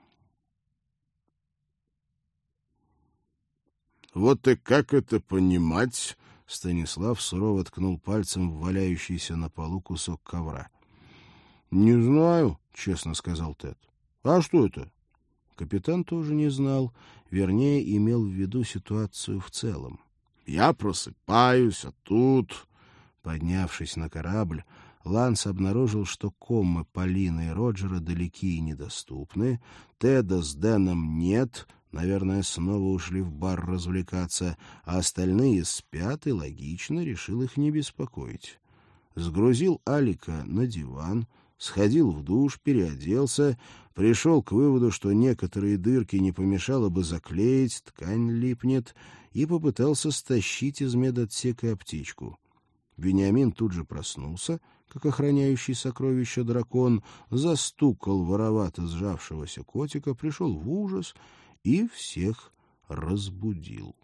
«Вот и как это понимать?» — Станислав сурово ткнул пальцем в валяющийся на полу кусок ковра. «Не знаю», — честно сказал Тед. «А что это?» Капитан тоже не знал, вернее, имел в виду ситуацию в целом. «Я просыпаюсь, а тут...» Поднявшись на корабль, Ланс обнаружил, что коммы Полины и Роджера далеки и недоступны, Теда с Дэном нет, наверное, снова ушли в бар развлекаться, а остальные спят, и логично решил их не беспокоить. Сгрузил Алика на диван, сходил в душ, переоделся, пришел к выводу, что некоторые дырки не помешало бы заклеить, ткань липнет, и попытался стащить из медотсека аптечку. Вениамин тут же проснулся, как охраняющий сокровища дракон, застукал воровато сжавшегося котика, пришел в ужас и всех разбудил.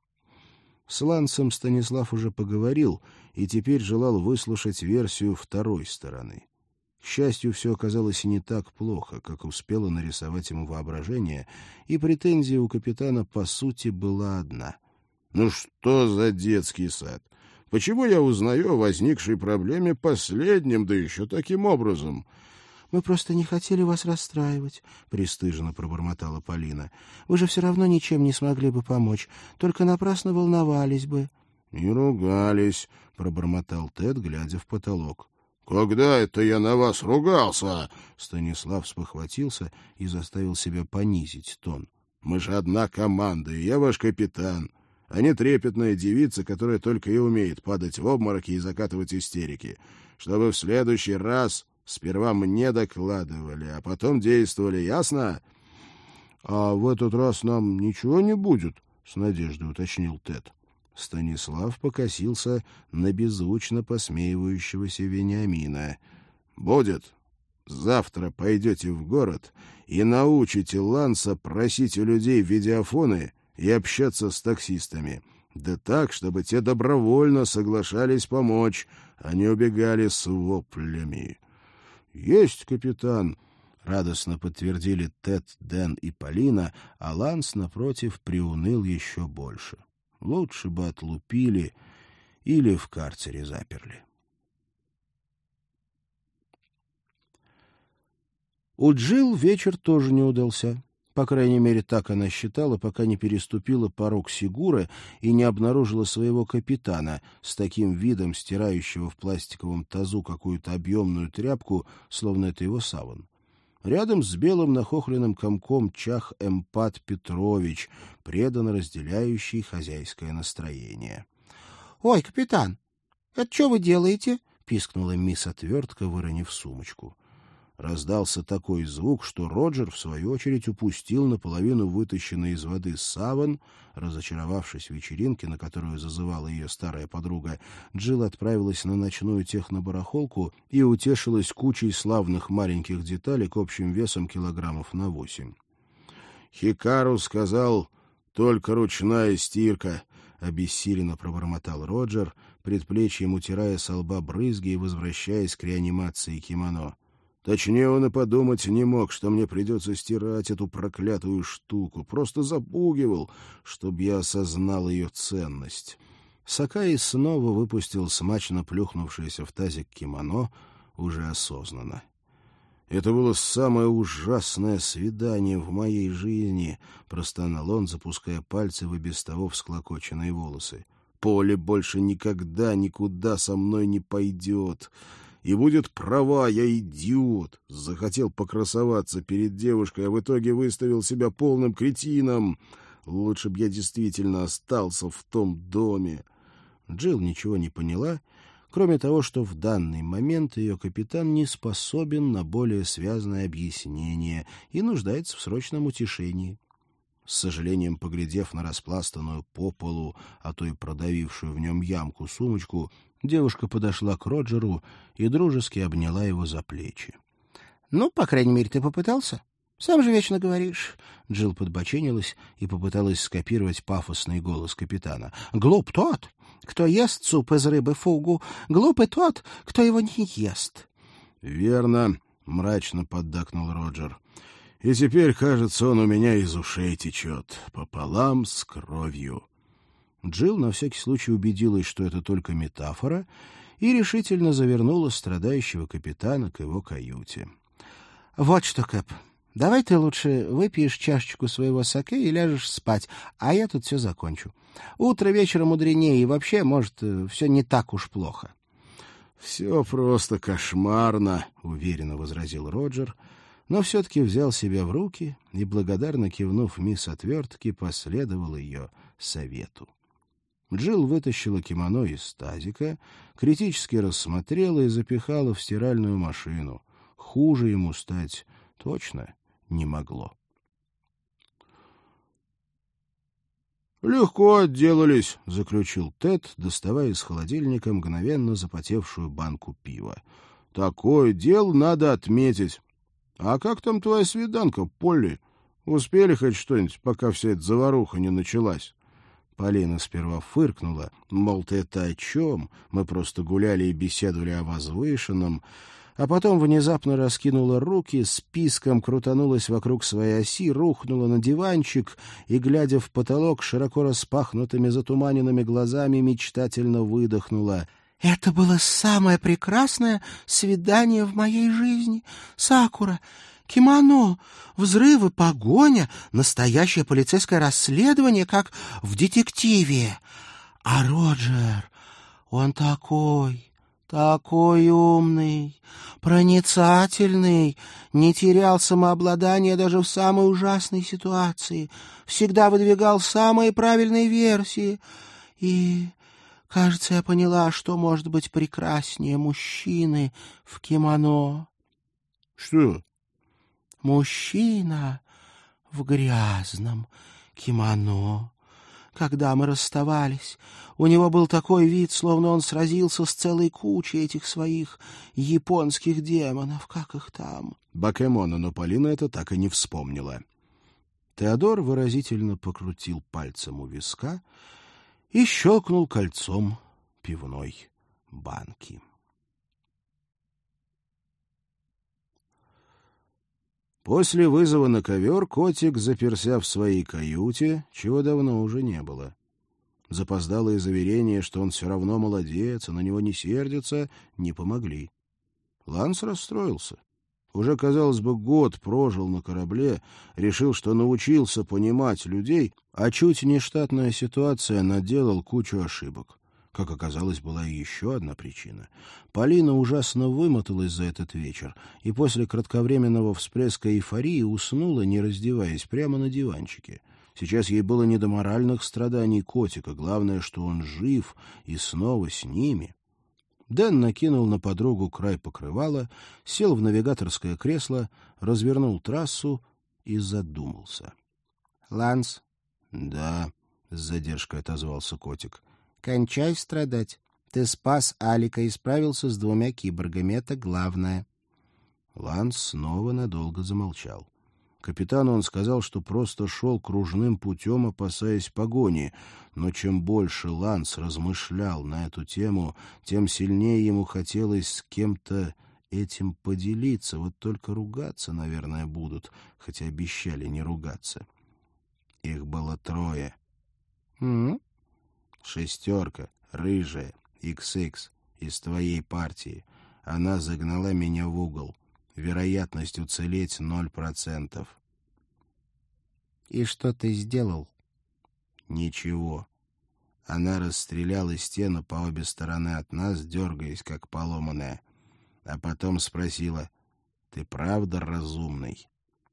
С Лансом Станислав уже поговорил и теперь желал выслушать версию второй стороны. К счастью, все оказалось не так плохо, как успело нарисовать ему воображение, и претензия у капитана, по сути, была одна. «Ну что за детский сад? Почему я узнаю о возникшей проблеме последним, да еще таким образом?» «Мы просто не хотели вас расстраивать», — пристыженно пробормотала Полина. «Вы же все равно ничем не смогли бы помочь, только напрасно волновались бы». «Не ругались», — пробормотал Тед, глядя в потолок. «Когда это я на вас ругался?» Станислав спохватился и заставил себя понизить тон. «Мы же одна команда, и я ваш капитан, а не трепетная девица, которая только и умеет падать в обмороки и закатывать истерики. Чтобы в следующий раз сперва мне докладывали, а потом действовали, ясно?» «А в этот раз нам ничего не будет?» — с надеждой уточнил Тед. Станислав покосился на беззвучно посмеивающегося Вениамина. «Будет. Завтра пойдете в город и научите Ланса просить у людей видеофоны и общаться с таксистами. Да так, чтобы те добровольно соглашались помочь, а не убегали с воплями». «Есть, капитан!» — радостно подтвердили Тед, Дэн и Полина, а Ланс, напротив, приуныл еще больше. Лучше бы отлупили или в карцере заперли. У Джилл вечер тоже не удался. По крайней мере, так она считала, пока не переступила порог Сигуры и не обнаружила своего капитана с таким видом, стирающего в пластиковом тазу какую-то объемную тряпку, словно это его саван. Рядом с белым нахохленным комком чах Эмпат Петрович, преданно разделяющий хозяйское настроение. — Ой, капитан, это что вы делаете? — пискнула мисс Отвертка, выронив сумочку. Раздался такой звук, что Роджер, в свою очередь, упустил наполовину вытащенный из воды саван. Разочаровавшись в вечеринке, на которую зазывала ее старая подруга, Джилл отправилась на ночную технобарахолку и утешилась кучей славных маленьких деталек общим весом килограммов на восемь. «Хикару сказал, только ручная стирка», — обессиленно пробормотал Роджер, предплечьем утирая со лба брызги и возвращаясь к реанимации кимоно. Точнее, он и подумать не мог, что мне придется стирать эту проклятую штуку. Просто запугивал, чтобы я осознал ее ценность. Сакаи снова выпустил смачно плюхнувшееся в тазик кимоно, уже осознанно. «Это было самое ужасное свидание в моей жизни», — простонал он, запуская пальцы в и без того всклокоченные волосы. Поле больше никогда никуда со мной не пойдет. И будет права, я идиот. Захотел покрасоваться перед девушкой, а в итоге выставил себя полным кретином. Лучше б я действительно остался в том доме. Джилл ничего не поняла, кроме того, что в данный момент ее капитан не способен на более связное объяснение и нуждается в срочном утешении. С сожалением поглядев на распластанную по полу, а то и продавившую в нем ямку сумочку, девушка подошла к Роджеру и дружески обняла его за плечи. — Ну, по крайней мере, ты попытался? Сам же вечно говоришь. Джилл подбоченилась и попыталась скопировать пафосный голос капитана. — Глуп тот, кто ест суп из рыбы фугу, глуп и тот, кто его не ест. — Верно, — мрачно поддакнул Роджер. И теперь, кажется, он у меня из ушей течет, пополам с кровью. Джилл на всякий случай убедилась, что это только метафора, и решительно завернула страдающего капитана к его каюте. — Вот что, Кэп, давай ты лучше выпьешь чашечку своего саке и ляжешь спать, а я тут все закончу. Утро вечера мудренее, и вообще, может, все не так уж плохо. — Все просто кошмарно, — уверенно возразил Роджер, но все-таки взял себя в руки и, благодарно кивнув мисс Отвертки, последовал ее совету. Джилл вытащила кимоно из тазика, критически рассмотрела и запихала в стиральную машину. Хуже ему стать точно не могло. «Легко отделались», — заключил Тед, доставая из холодильника мгновенно запотевшую банку пива. «Такое дело надо отметить. А как там твоя свиданка, Полли? Успели хоть что-нибудь, пока вся эта заваруха не началась?» Полина сперва фыркнула, мол, ты это о чем? Мы просто гуляли и беседовали о возвышенном, а потом внезапно раскинула руки, списком крутанулась вокруг своей оси, рухнула на диванчик и, глядя в потолок широко распахнутыми затуманенными глазами, мечтательно выдохнула. «Это было самое прекрасное свидание в моей жизни. Сакура, кимоно, взрывы, погоня, настоящее полицейское расследование, как в детективе. А Роджер, он такой, такой умный, проницательный, не терял самообладания даже в самой ужасной ситуации, всегда выдвигал самые правильные версии. И, кажется, я поняла, что может быть прекраснее мужчины в кимоно». «Что?» «Мужчина в грязном кимоно. Когда мы расставались, у него был такой вид, словно он сразился с целой кучей этих своих японских демонов. Как их там?» Бакемона, но Полина это так и не вспомнила. Теодор выразительно покрутил пальцем у виска и щелкнул кольцом пивной банки. После вызова на ковер котик заперся в своей каюте, чего давно уже не было. Запоздалые заверения, что он все равно молодец, а на него не сердится, не помогли. Ланс расстроился. Уже, казалось бы, год прожил на корабле, решил, что научился понимать людей, а чуть нештатная ситуация наделал кучу ошибок. Как оказалось, была и еще одна причина. Полина ужасно вымоталась за этот вечер, и после кратковременного всплеска эйфории уснула, не раздеваясь, прямо на диванчике. Сейчас ей было не до моральных страданий котика, главное, что он жив и снова с ними. Дэн накинул на подругу край покрывала, сел в навигаторское кресло, развернул трассу и задумался. — Ланс? — Да, — с задержкой отозвался котик. — Кончай страдать. Ты спас Алика и справился с двумя киборгами. Это главное. Ланс снова надолго замолчал. Капитану он сказал, что просто шел кружным путем, опасаясь погони, но чем больше Ланс размышлял на эту тему, тем сильнее ему хотелось с кем-то этим поделиться. Вот только ругаться, наверное, будут, хотя обещали не ругаться. Их было трое. «М-м?» «Шестерка, рыжая, икс икс, из твоей партии. Она загнала меня в угол. Вероятность уцелеть ноль процентов». «И что ты сделал?» «Ничего. Она расстреляла стену по обе стороны от нас, дергаясь, как поломанная. А потом спросила: «Ты правда разумный?»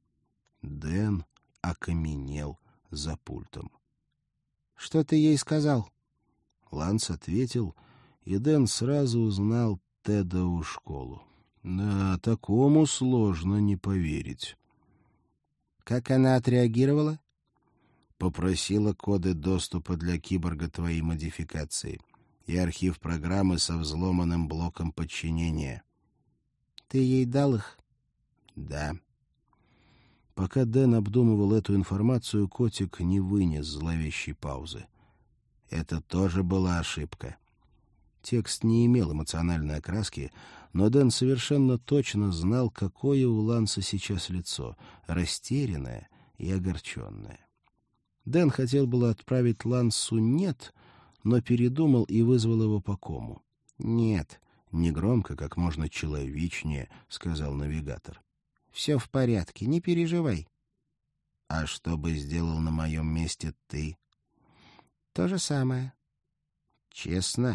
Дэн окаменел за пультом. «Что ты ей сказал?» Ланс ответил, и Дэн сразу узнал Тедову школу. Да, такому сложно не поверить. «Как она отреагировала?» Попросила коды доступа для киборга твоей модификации и архив программы со взломанным блоком подчинения. «Ты ей дал их?» «Да». Пока Дэн обдумывал эту информацию, котик не вынес зловещей паузы. Это тоже была ошибка. Текст не имел эмоциональной окраски, но Дэн совершенно точно знал, какое у Ланса сейчас лицо — растерянное и огорченное. Дэн хотел было отправить Лансу «нет», но передумал и вызвал его по кому. «Нет», — негромко, как можно человечнее, — сказал навигатор. «Все в порядке, не переживай». «А что бы сделал на моем месте ты?» «То же самое». «Честно?»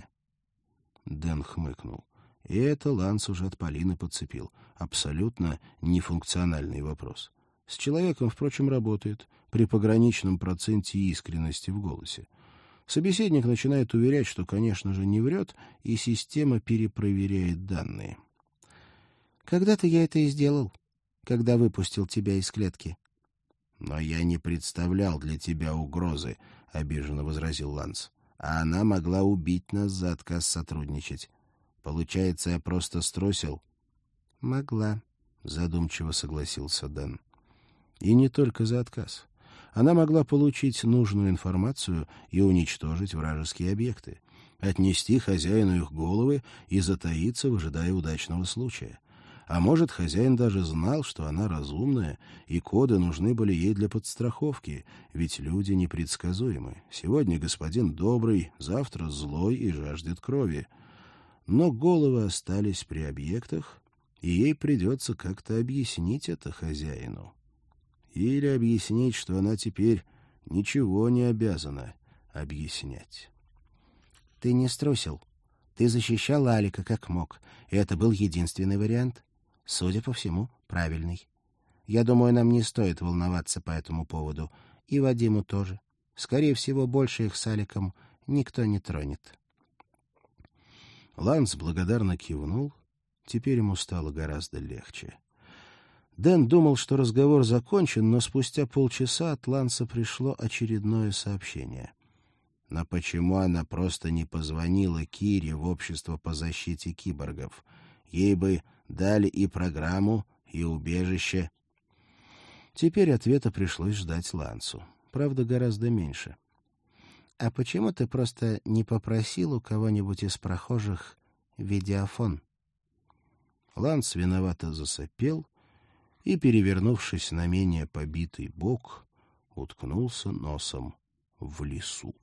Дэн хмыкнул. И это Ланс уже от Полины подцепил. Абсолютно нефункциональный вопрос. С человеком, впрочем, работает при пограничном проценте искренности в голосе. Собеседник начинает уверять, что, конечно же, не врет, и система перепроверяет данные. «Когда-то я это и сделал, когда выпустил тебя из клетки». «Но я не представлял для тебя угрозы», — обиженно возразил Ланс. «А она могла убить нас за отказ сотрудничать. Получается, я просто струсил?» «Могла», — задумчиво согласился Дэн. И не только за отказ. Она могла получить нужную информацию и уничтожить вражеские объекты, отнести хозяину их головы и затаиться, выжидая удачного случая. А может, хозяин даже знал, что она разумная, и коды нужны были ей для подстраховки, ведь люди непредсказуемы. Сегодня господин добрый, завтра злой и жаждет крови. Но головы остались при объектах, и ей придется как-то объяснить это хозяину. Или объяснить, что она теперь ничего не обязана объяснять. «Ты не струсил. Ты защищал Алика как мог, и это был единственный вариант. Судя по всему, правильный. Я думаю, нам не стоит волноваться по этому поводу. И Вадиму тоже. Скорее всего, больше их с Аликом никто не тронет». Ланс благодарно кивнул. Теперь ему стало гораздо легче. Дэн думал, что разговор закончен, но спустя полчаса от Ланса пришло очередное сообщение. Но почему она просто не позвонила Кире в общество по защите киборгов? Ей бы дали и программу, и убежище. Теперь ответа пришлось ждать Лансу. Правда, гораздо меньше. «А почему ты просто не попросил у кого-нибудь из прохожих видеофон?» Ланс виновато засопел и, перевернувшись на менее побитый бок, уткнулся носом в лесу.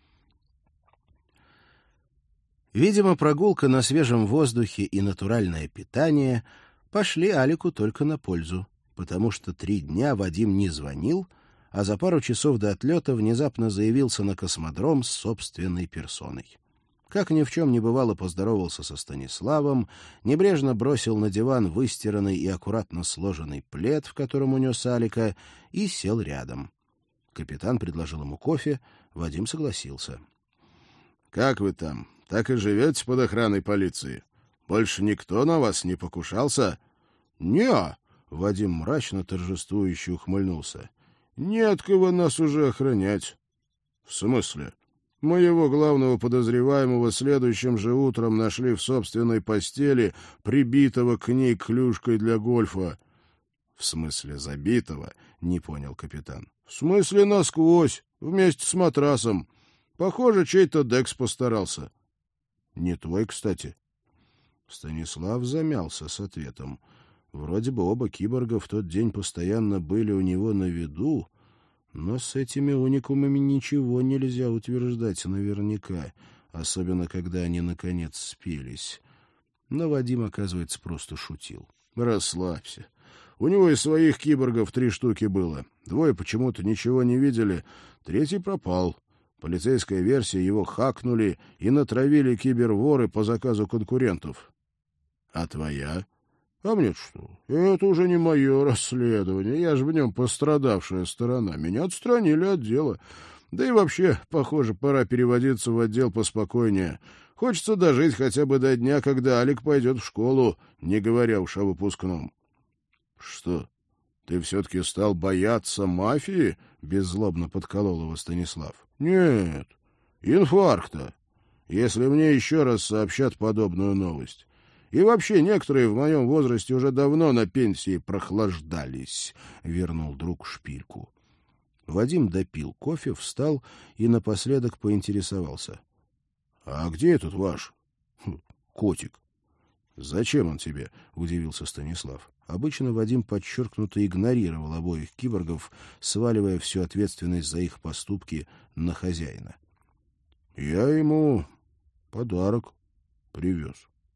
Видимо, прогулка на свежем воздухе и натуральное питание пошли Алику только на пользу, потому что три дня Вадим не звонил, а за пару часов до отлета внезапно заявился на космодром с собственной персоной. Как ни в чем не бывало, поздоровался со Станиславом, небрежно бросил на диван выстиранный и аккуратно сложенный плед, в котором унес Алика, и сел рядом. Капитан предложил ему кофе, Вадим согласился. — Как вы там? Так и живете под охраной полиции? Больше никто на вас не покушался? — Не-а! — Вадим мрачно торжествующе ухмыльнулся. — Нет кого нас уже охранять. — В смысле? Моего главного подозреваемого следующим же утром нашли в собственной постели, прибитого к ней клюшкой для гольфа. — В смысле забитого? — не понял капитан. — В смысле насквозь, вместе с матрасом. Похоже, чей-то Декс постарался. — Не твой, кстати. Станислав замялся с ответом. Вроде бы оба киборга в тот день постоянно были у него на виду, но с этими уникумами ничего нельзя утверждать наверняка, особенно когда они, наконец, спелись. Но Вадим, оказывается, просто шутил. «Расслабься. У него и своих киборгов три штуки было. Двое почему-то ничего не видели, третий пропал. Полицейская версия: его хакнули и натравили киберворы по заказу конкурентов. А твоя? А мне что? Это уже не мое расследование. Я же в нем пострадавшая сторона. Меня отстранили от дела. Да и вообще, похоже, пора переводиться в отдел поспокойнее. Хочется дожить хотя бы до дня, когда Алик пойдет в школу, не говоря уж о выпускном. — Что, ты все-таки стал бояться мафии? — беззлобно подколол его Станислав. — Нет, инфаркта. Если мне еще раз сообщат подобную новость. И вообще, некоторые в моем возрасте уже давно на пенсии прохлаждались, — вернул друг шпильку. Вадим допил кофе, встал и напоследок поинтересовался. — А где этот ваш хм, котик? — Зачем он тебе? — удивился Станислав. Обычно Вадим подчеркнуто игнорировал обоих киборгов, сваливая всю ответственность за их поступки на хозяина. — Я ему подарок привез.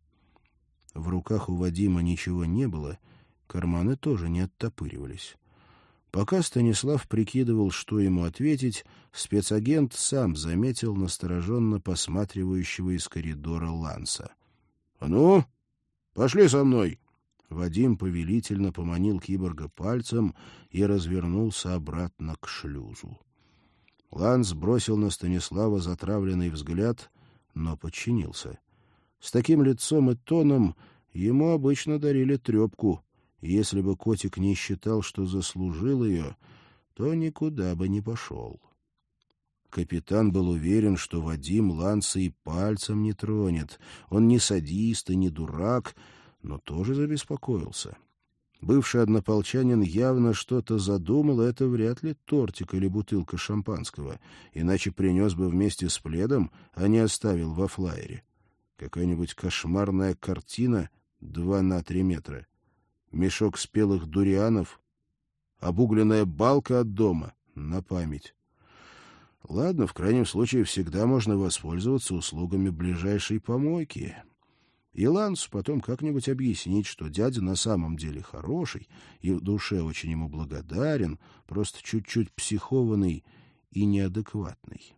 В руках у Вадима ничего не было, карманы тоже не оттопыривались. Пока Станислав прикидывал, что ему ответить, спецагент сам заметил настороженно посматривающего из коридора Ланса. — А ну, пошли со мной! Вадим повелительно поманил киборга пальцем и развернулся обратно к шлюзу. Ланс бросил на Станислава затравленный взгляд, но подчинился. С таким лицом и тоном ему обычно дарили трепку. Если бы котик не считал, что заслужил ее, то никуда бы не пошел. Капитан был уверен, что Вадим Ланса и пальцем не тронет. Он не садист и не дурак, но тоже забеспокоился. Бывший однополчанин явно что-то задумал, это вряд ли тортик или бутылка шампанского, иначе принес бы вместе с пледом, а не оставил во флайере. Какая-нибудь кошмарная картина два на три метра. Мешок спелых дурианов, обугленная балка от дома на память. Ладно, в крайнем случае всегда можно воспользоваться услугами ближайшей помойки. И Лансу потом как-нибудь объяснить, что дядя на самом деле хороший и в душе очень ему благодарен, просто чуть-чуть психованный и неадекватный.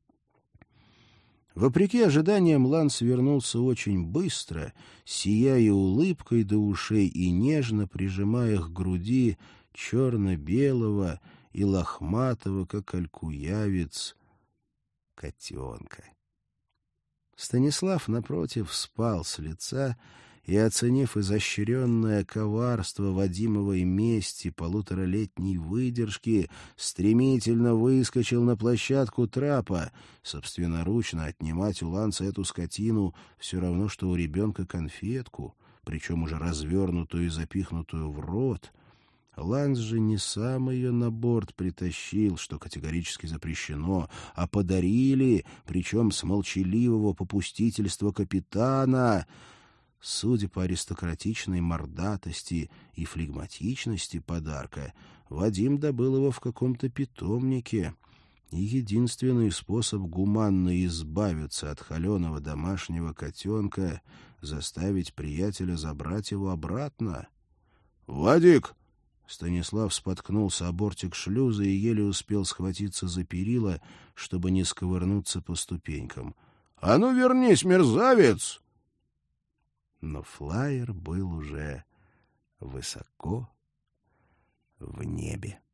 Вопреки ожиданиям, Ланс вернулся очень быстро, сияя улыбкой до ушей и нежно прижимая к груди черно-белого и лохматого, как алькуявец, котенка. Станислав, напротив, спал с лица и, оценив изощренное коварство Вадимовой мести полуторалетней выдержки, стремительно выскочил на площадку трапа. Собственноручно отнимать у Ланса эту скотину все равно, что у ребенка конфетку, причем уже развернутую и запихнутую в рот. Ланс же не сам ее на борт притащил, что категорически запрещено, а подарили, причем с молчаливого попустительства капитана. Судя по аристократичной мордатости и флегматичности подарка, Вадим добыл его в каком-то питомнике. И единственный способ гуманно избавиться от холеного домашнего котенка — заставить приятеля забрать его обратно. — Вадик! Станислав споткнулся о бортик шлюза и еле успел схватиться за перила, чтобы не сковырнуться по ступенькам. — А ну вернись, мерзавец! Но флайер был уже высоко в небе.